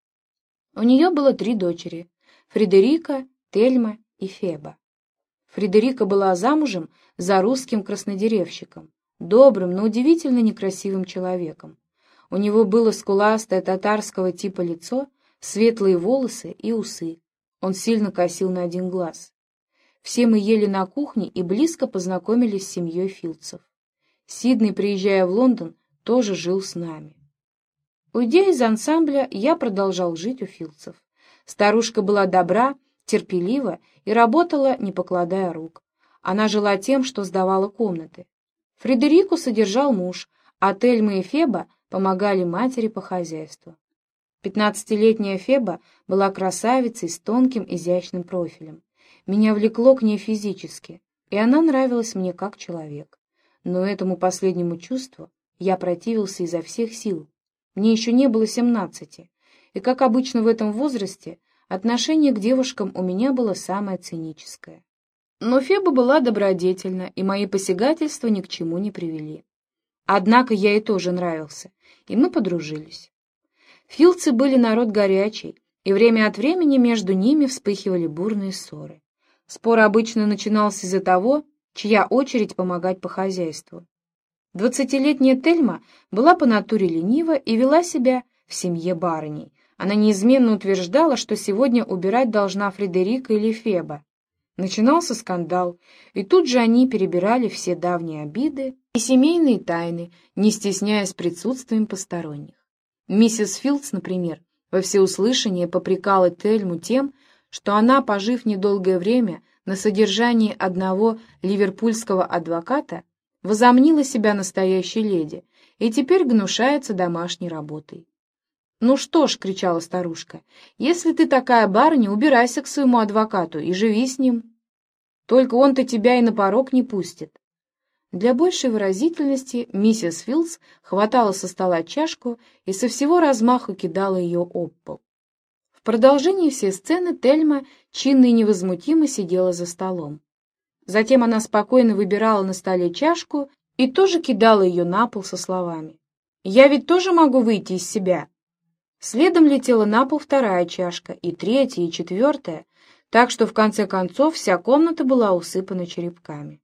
[SPEAKER 1] У нее было три дочери — Фредерика, Тельма и Феба. Фредерика была замужем за русским краснодеревщиком, добрым, но удивительно некрасивым человеком. У него было скуластое татарского типа лицо, светлые волосы и усы. Он сильно косил на один глаз. Все мы ели на кухне и близко познакомились с семьей Филдсов. Сидней, приезжая в Лондон, тоже жил с нами. Уйдя из ансамбля, я продолжал жить у Филдсов. Старушка была добра, терпелива и работала, не покладая рук. Она жила тем, что сдавала комнаты. Фредерику содержал муж, а Тельма и Феба помогали матери по хозяйству. Пятнадцатилетняя Феба была красавицей с тонким изящным профилем. Меня влекло к ней физически, и она нравилась мне как человек. Но этому последнему чувству я противился изо всех сил. Мне еще не было семнадцати, и, как обычно в этом возрасте, отношение к девушкам у меня было самое циническое. Но Феба была добродетельна, и мои посягательства ни к чему не привели. Однако я ей тоже нравился, и мы подружились. Филдсы были народ горячий, и время от времени между ними вспыхивали бурные ссоры. Спор обычно начинался из-за того, чья очередь помогать по хозяйству. Двадцатилетняя Тельма была по натуре ленива и вела себя в семье барыней. Она неизменно утверждала, что сегодня убирать должна Фредерика или Феба. Начинался скандал, и тут же они перебирали все давние обиды и семейные тайны, не стесняясь присутствием посторонних. Миссис Филдс, например, во всеуслышание попрекала Тельму тем, что она, пожив недолгое время на содержании одного ливерпульского адвоката, возомнила себя настоящей леди и теперь гнушается домашней работой. «Ну что ж», — кричала старушка, — «если ты такая барыня, убирайся к своему адвокату и живи с ним. Только он-то тебя и на порог не пустит». Для большей выразительности миссис Филдс хватала со стола чашку и со всего размаху кидала ее об пол. В продолжении всей сцены Тельма чинно и невозмутимо сидела за столом. Затем она спокойно выбирала на столе чашку и тоже кидала ее на пол со словами: «Я ведь тоже могу выйти из себя». Следом летела на пол вторая чашка, и третья, и четвертая, так что в конце концов вся комната была усыпана черепками.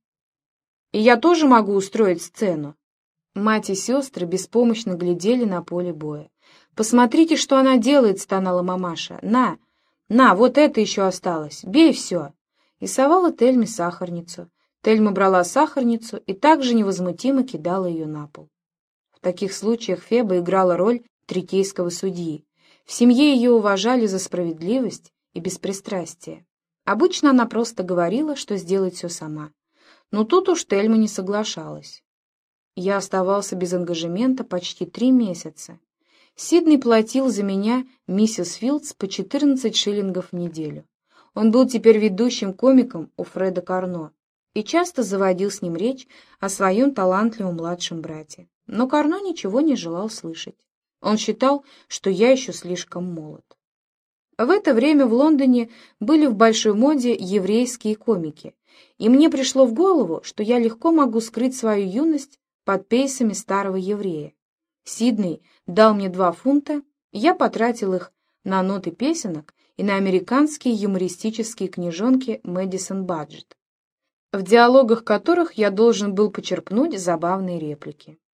[SPEAKER 1] «И я тоже могу устроить сцену». Мать и сестры беспомощно глядели на поле боя. «Посмотрите, что она делает», — стонала мамаша. «На, на, вот это еще осталось, бей все». И совала Тельме сахарницу. Тельма брала сахарницу и также невозмутимо кидала ее на пол. В таких случаях Феба играла роль трикейского судьи. В семье ее уважали за справедливость и беспристрастие. Обычно она просто говорила, что сделает все сама. Но тут уж Тельма не соглашалась. Я оставался без ангажемента почти три месяца. Сидней платил за меня миссис Филдс по четырнадцать шиллингов в неделю. Он был теперь ведущим комиком у Фреда Карно и часто заводил с ним речь о своем талантливом младшем брате. Но Карно ничего не желал слышать. Он считал, что я еще слишком молод. В это время в Лондоне были в большой моде еврейские комики, и мне пришло в голову, что я легко могу скрыть свою юность под пейсами старого еврея. Сидней дал мне два фунта, и я потратил их на ноты песенок и на американские юмористические книжонки Мэдисон Баджетт, в диалогах которых я должен был почерпнуть забавные реплики.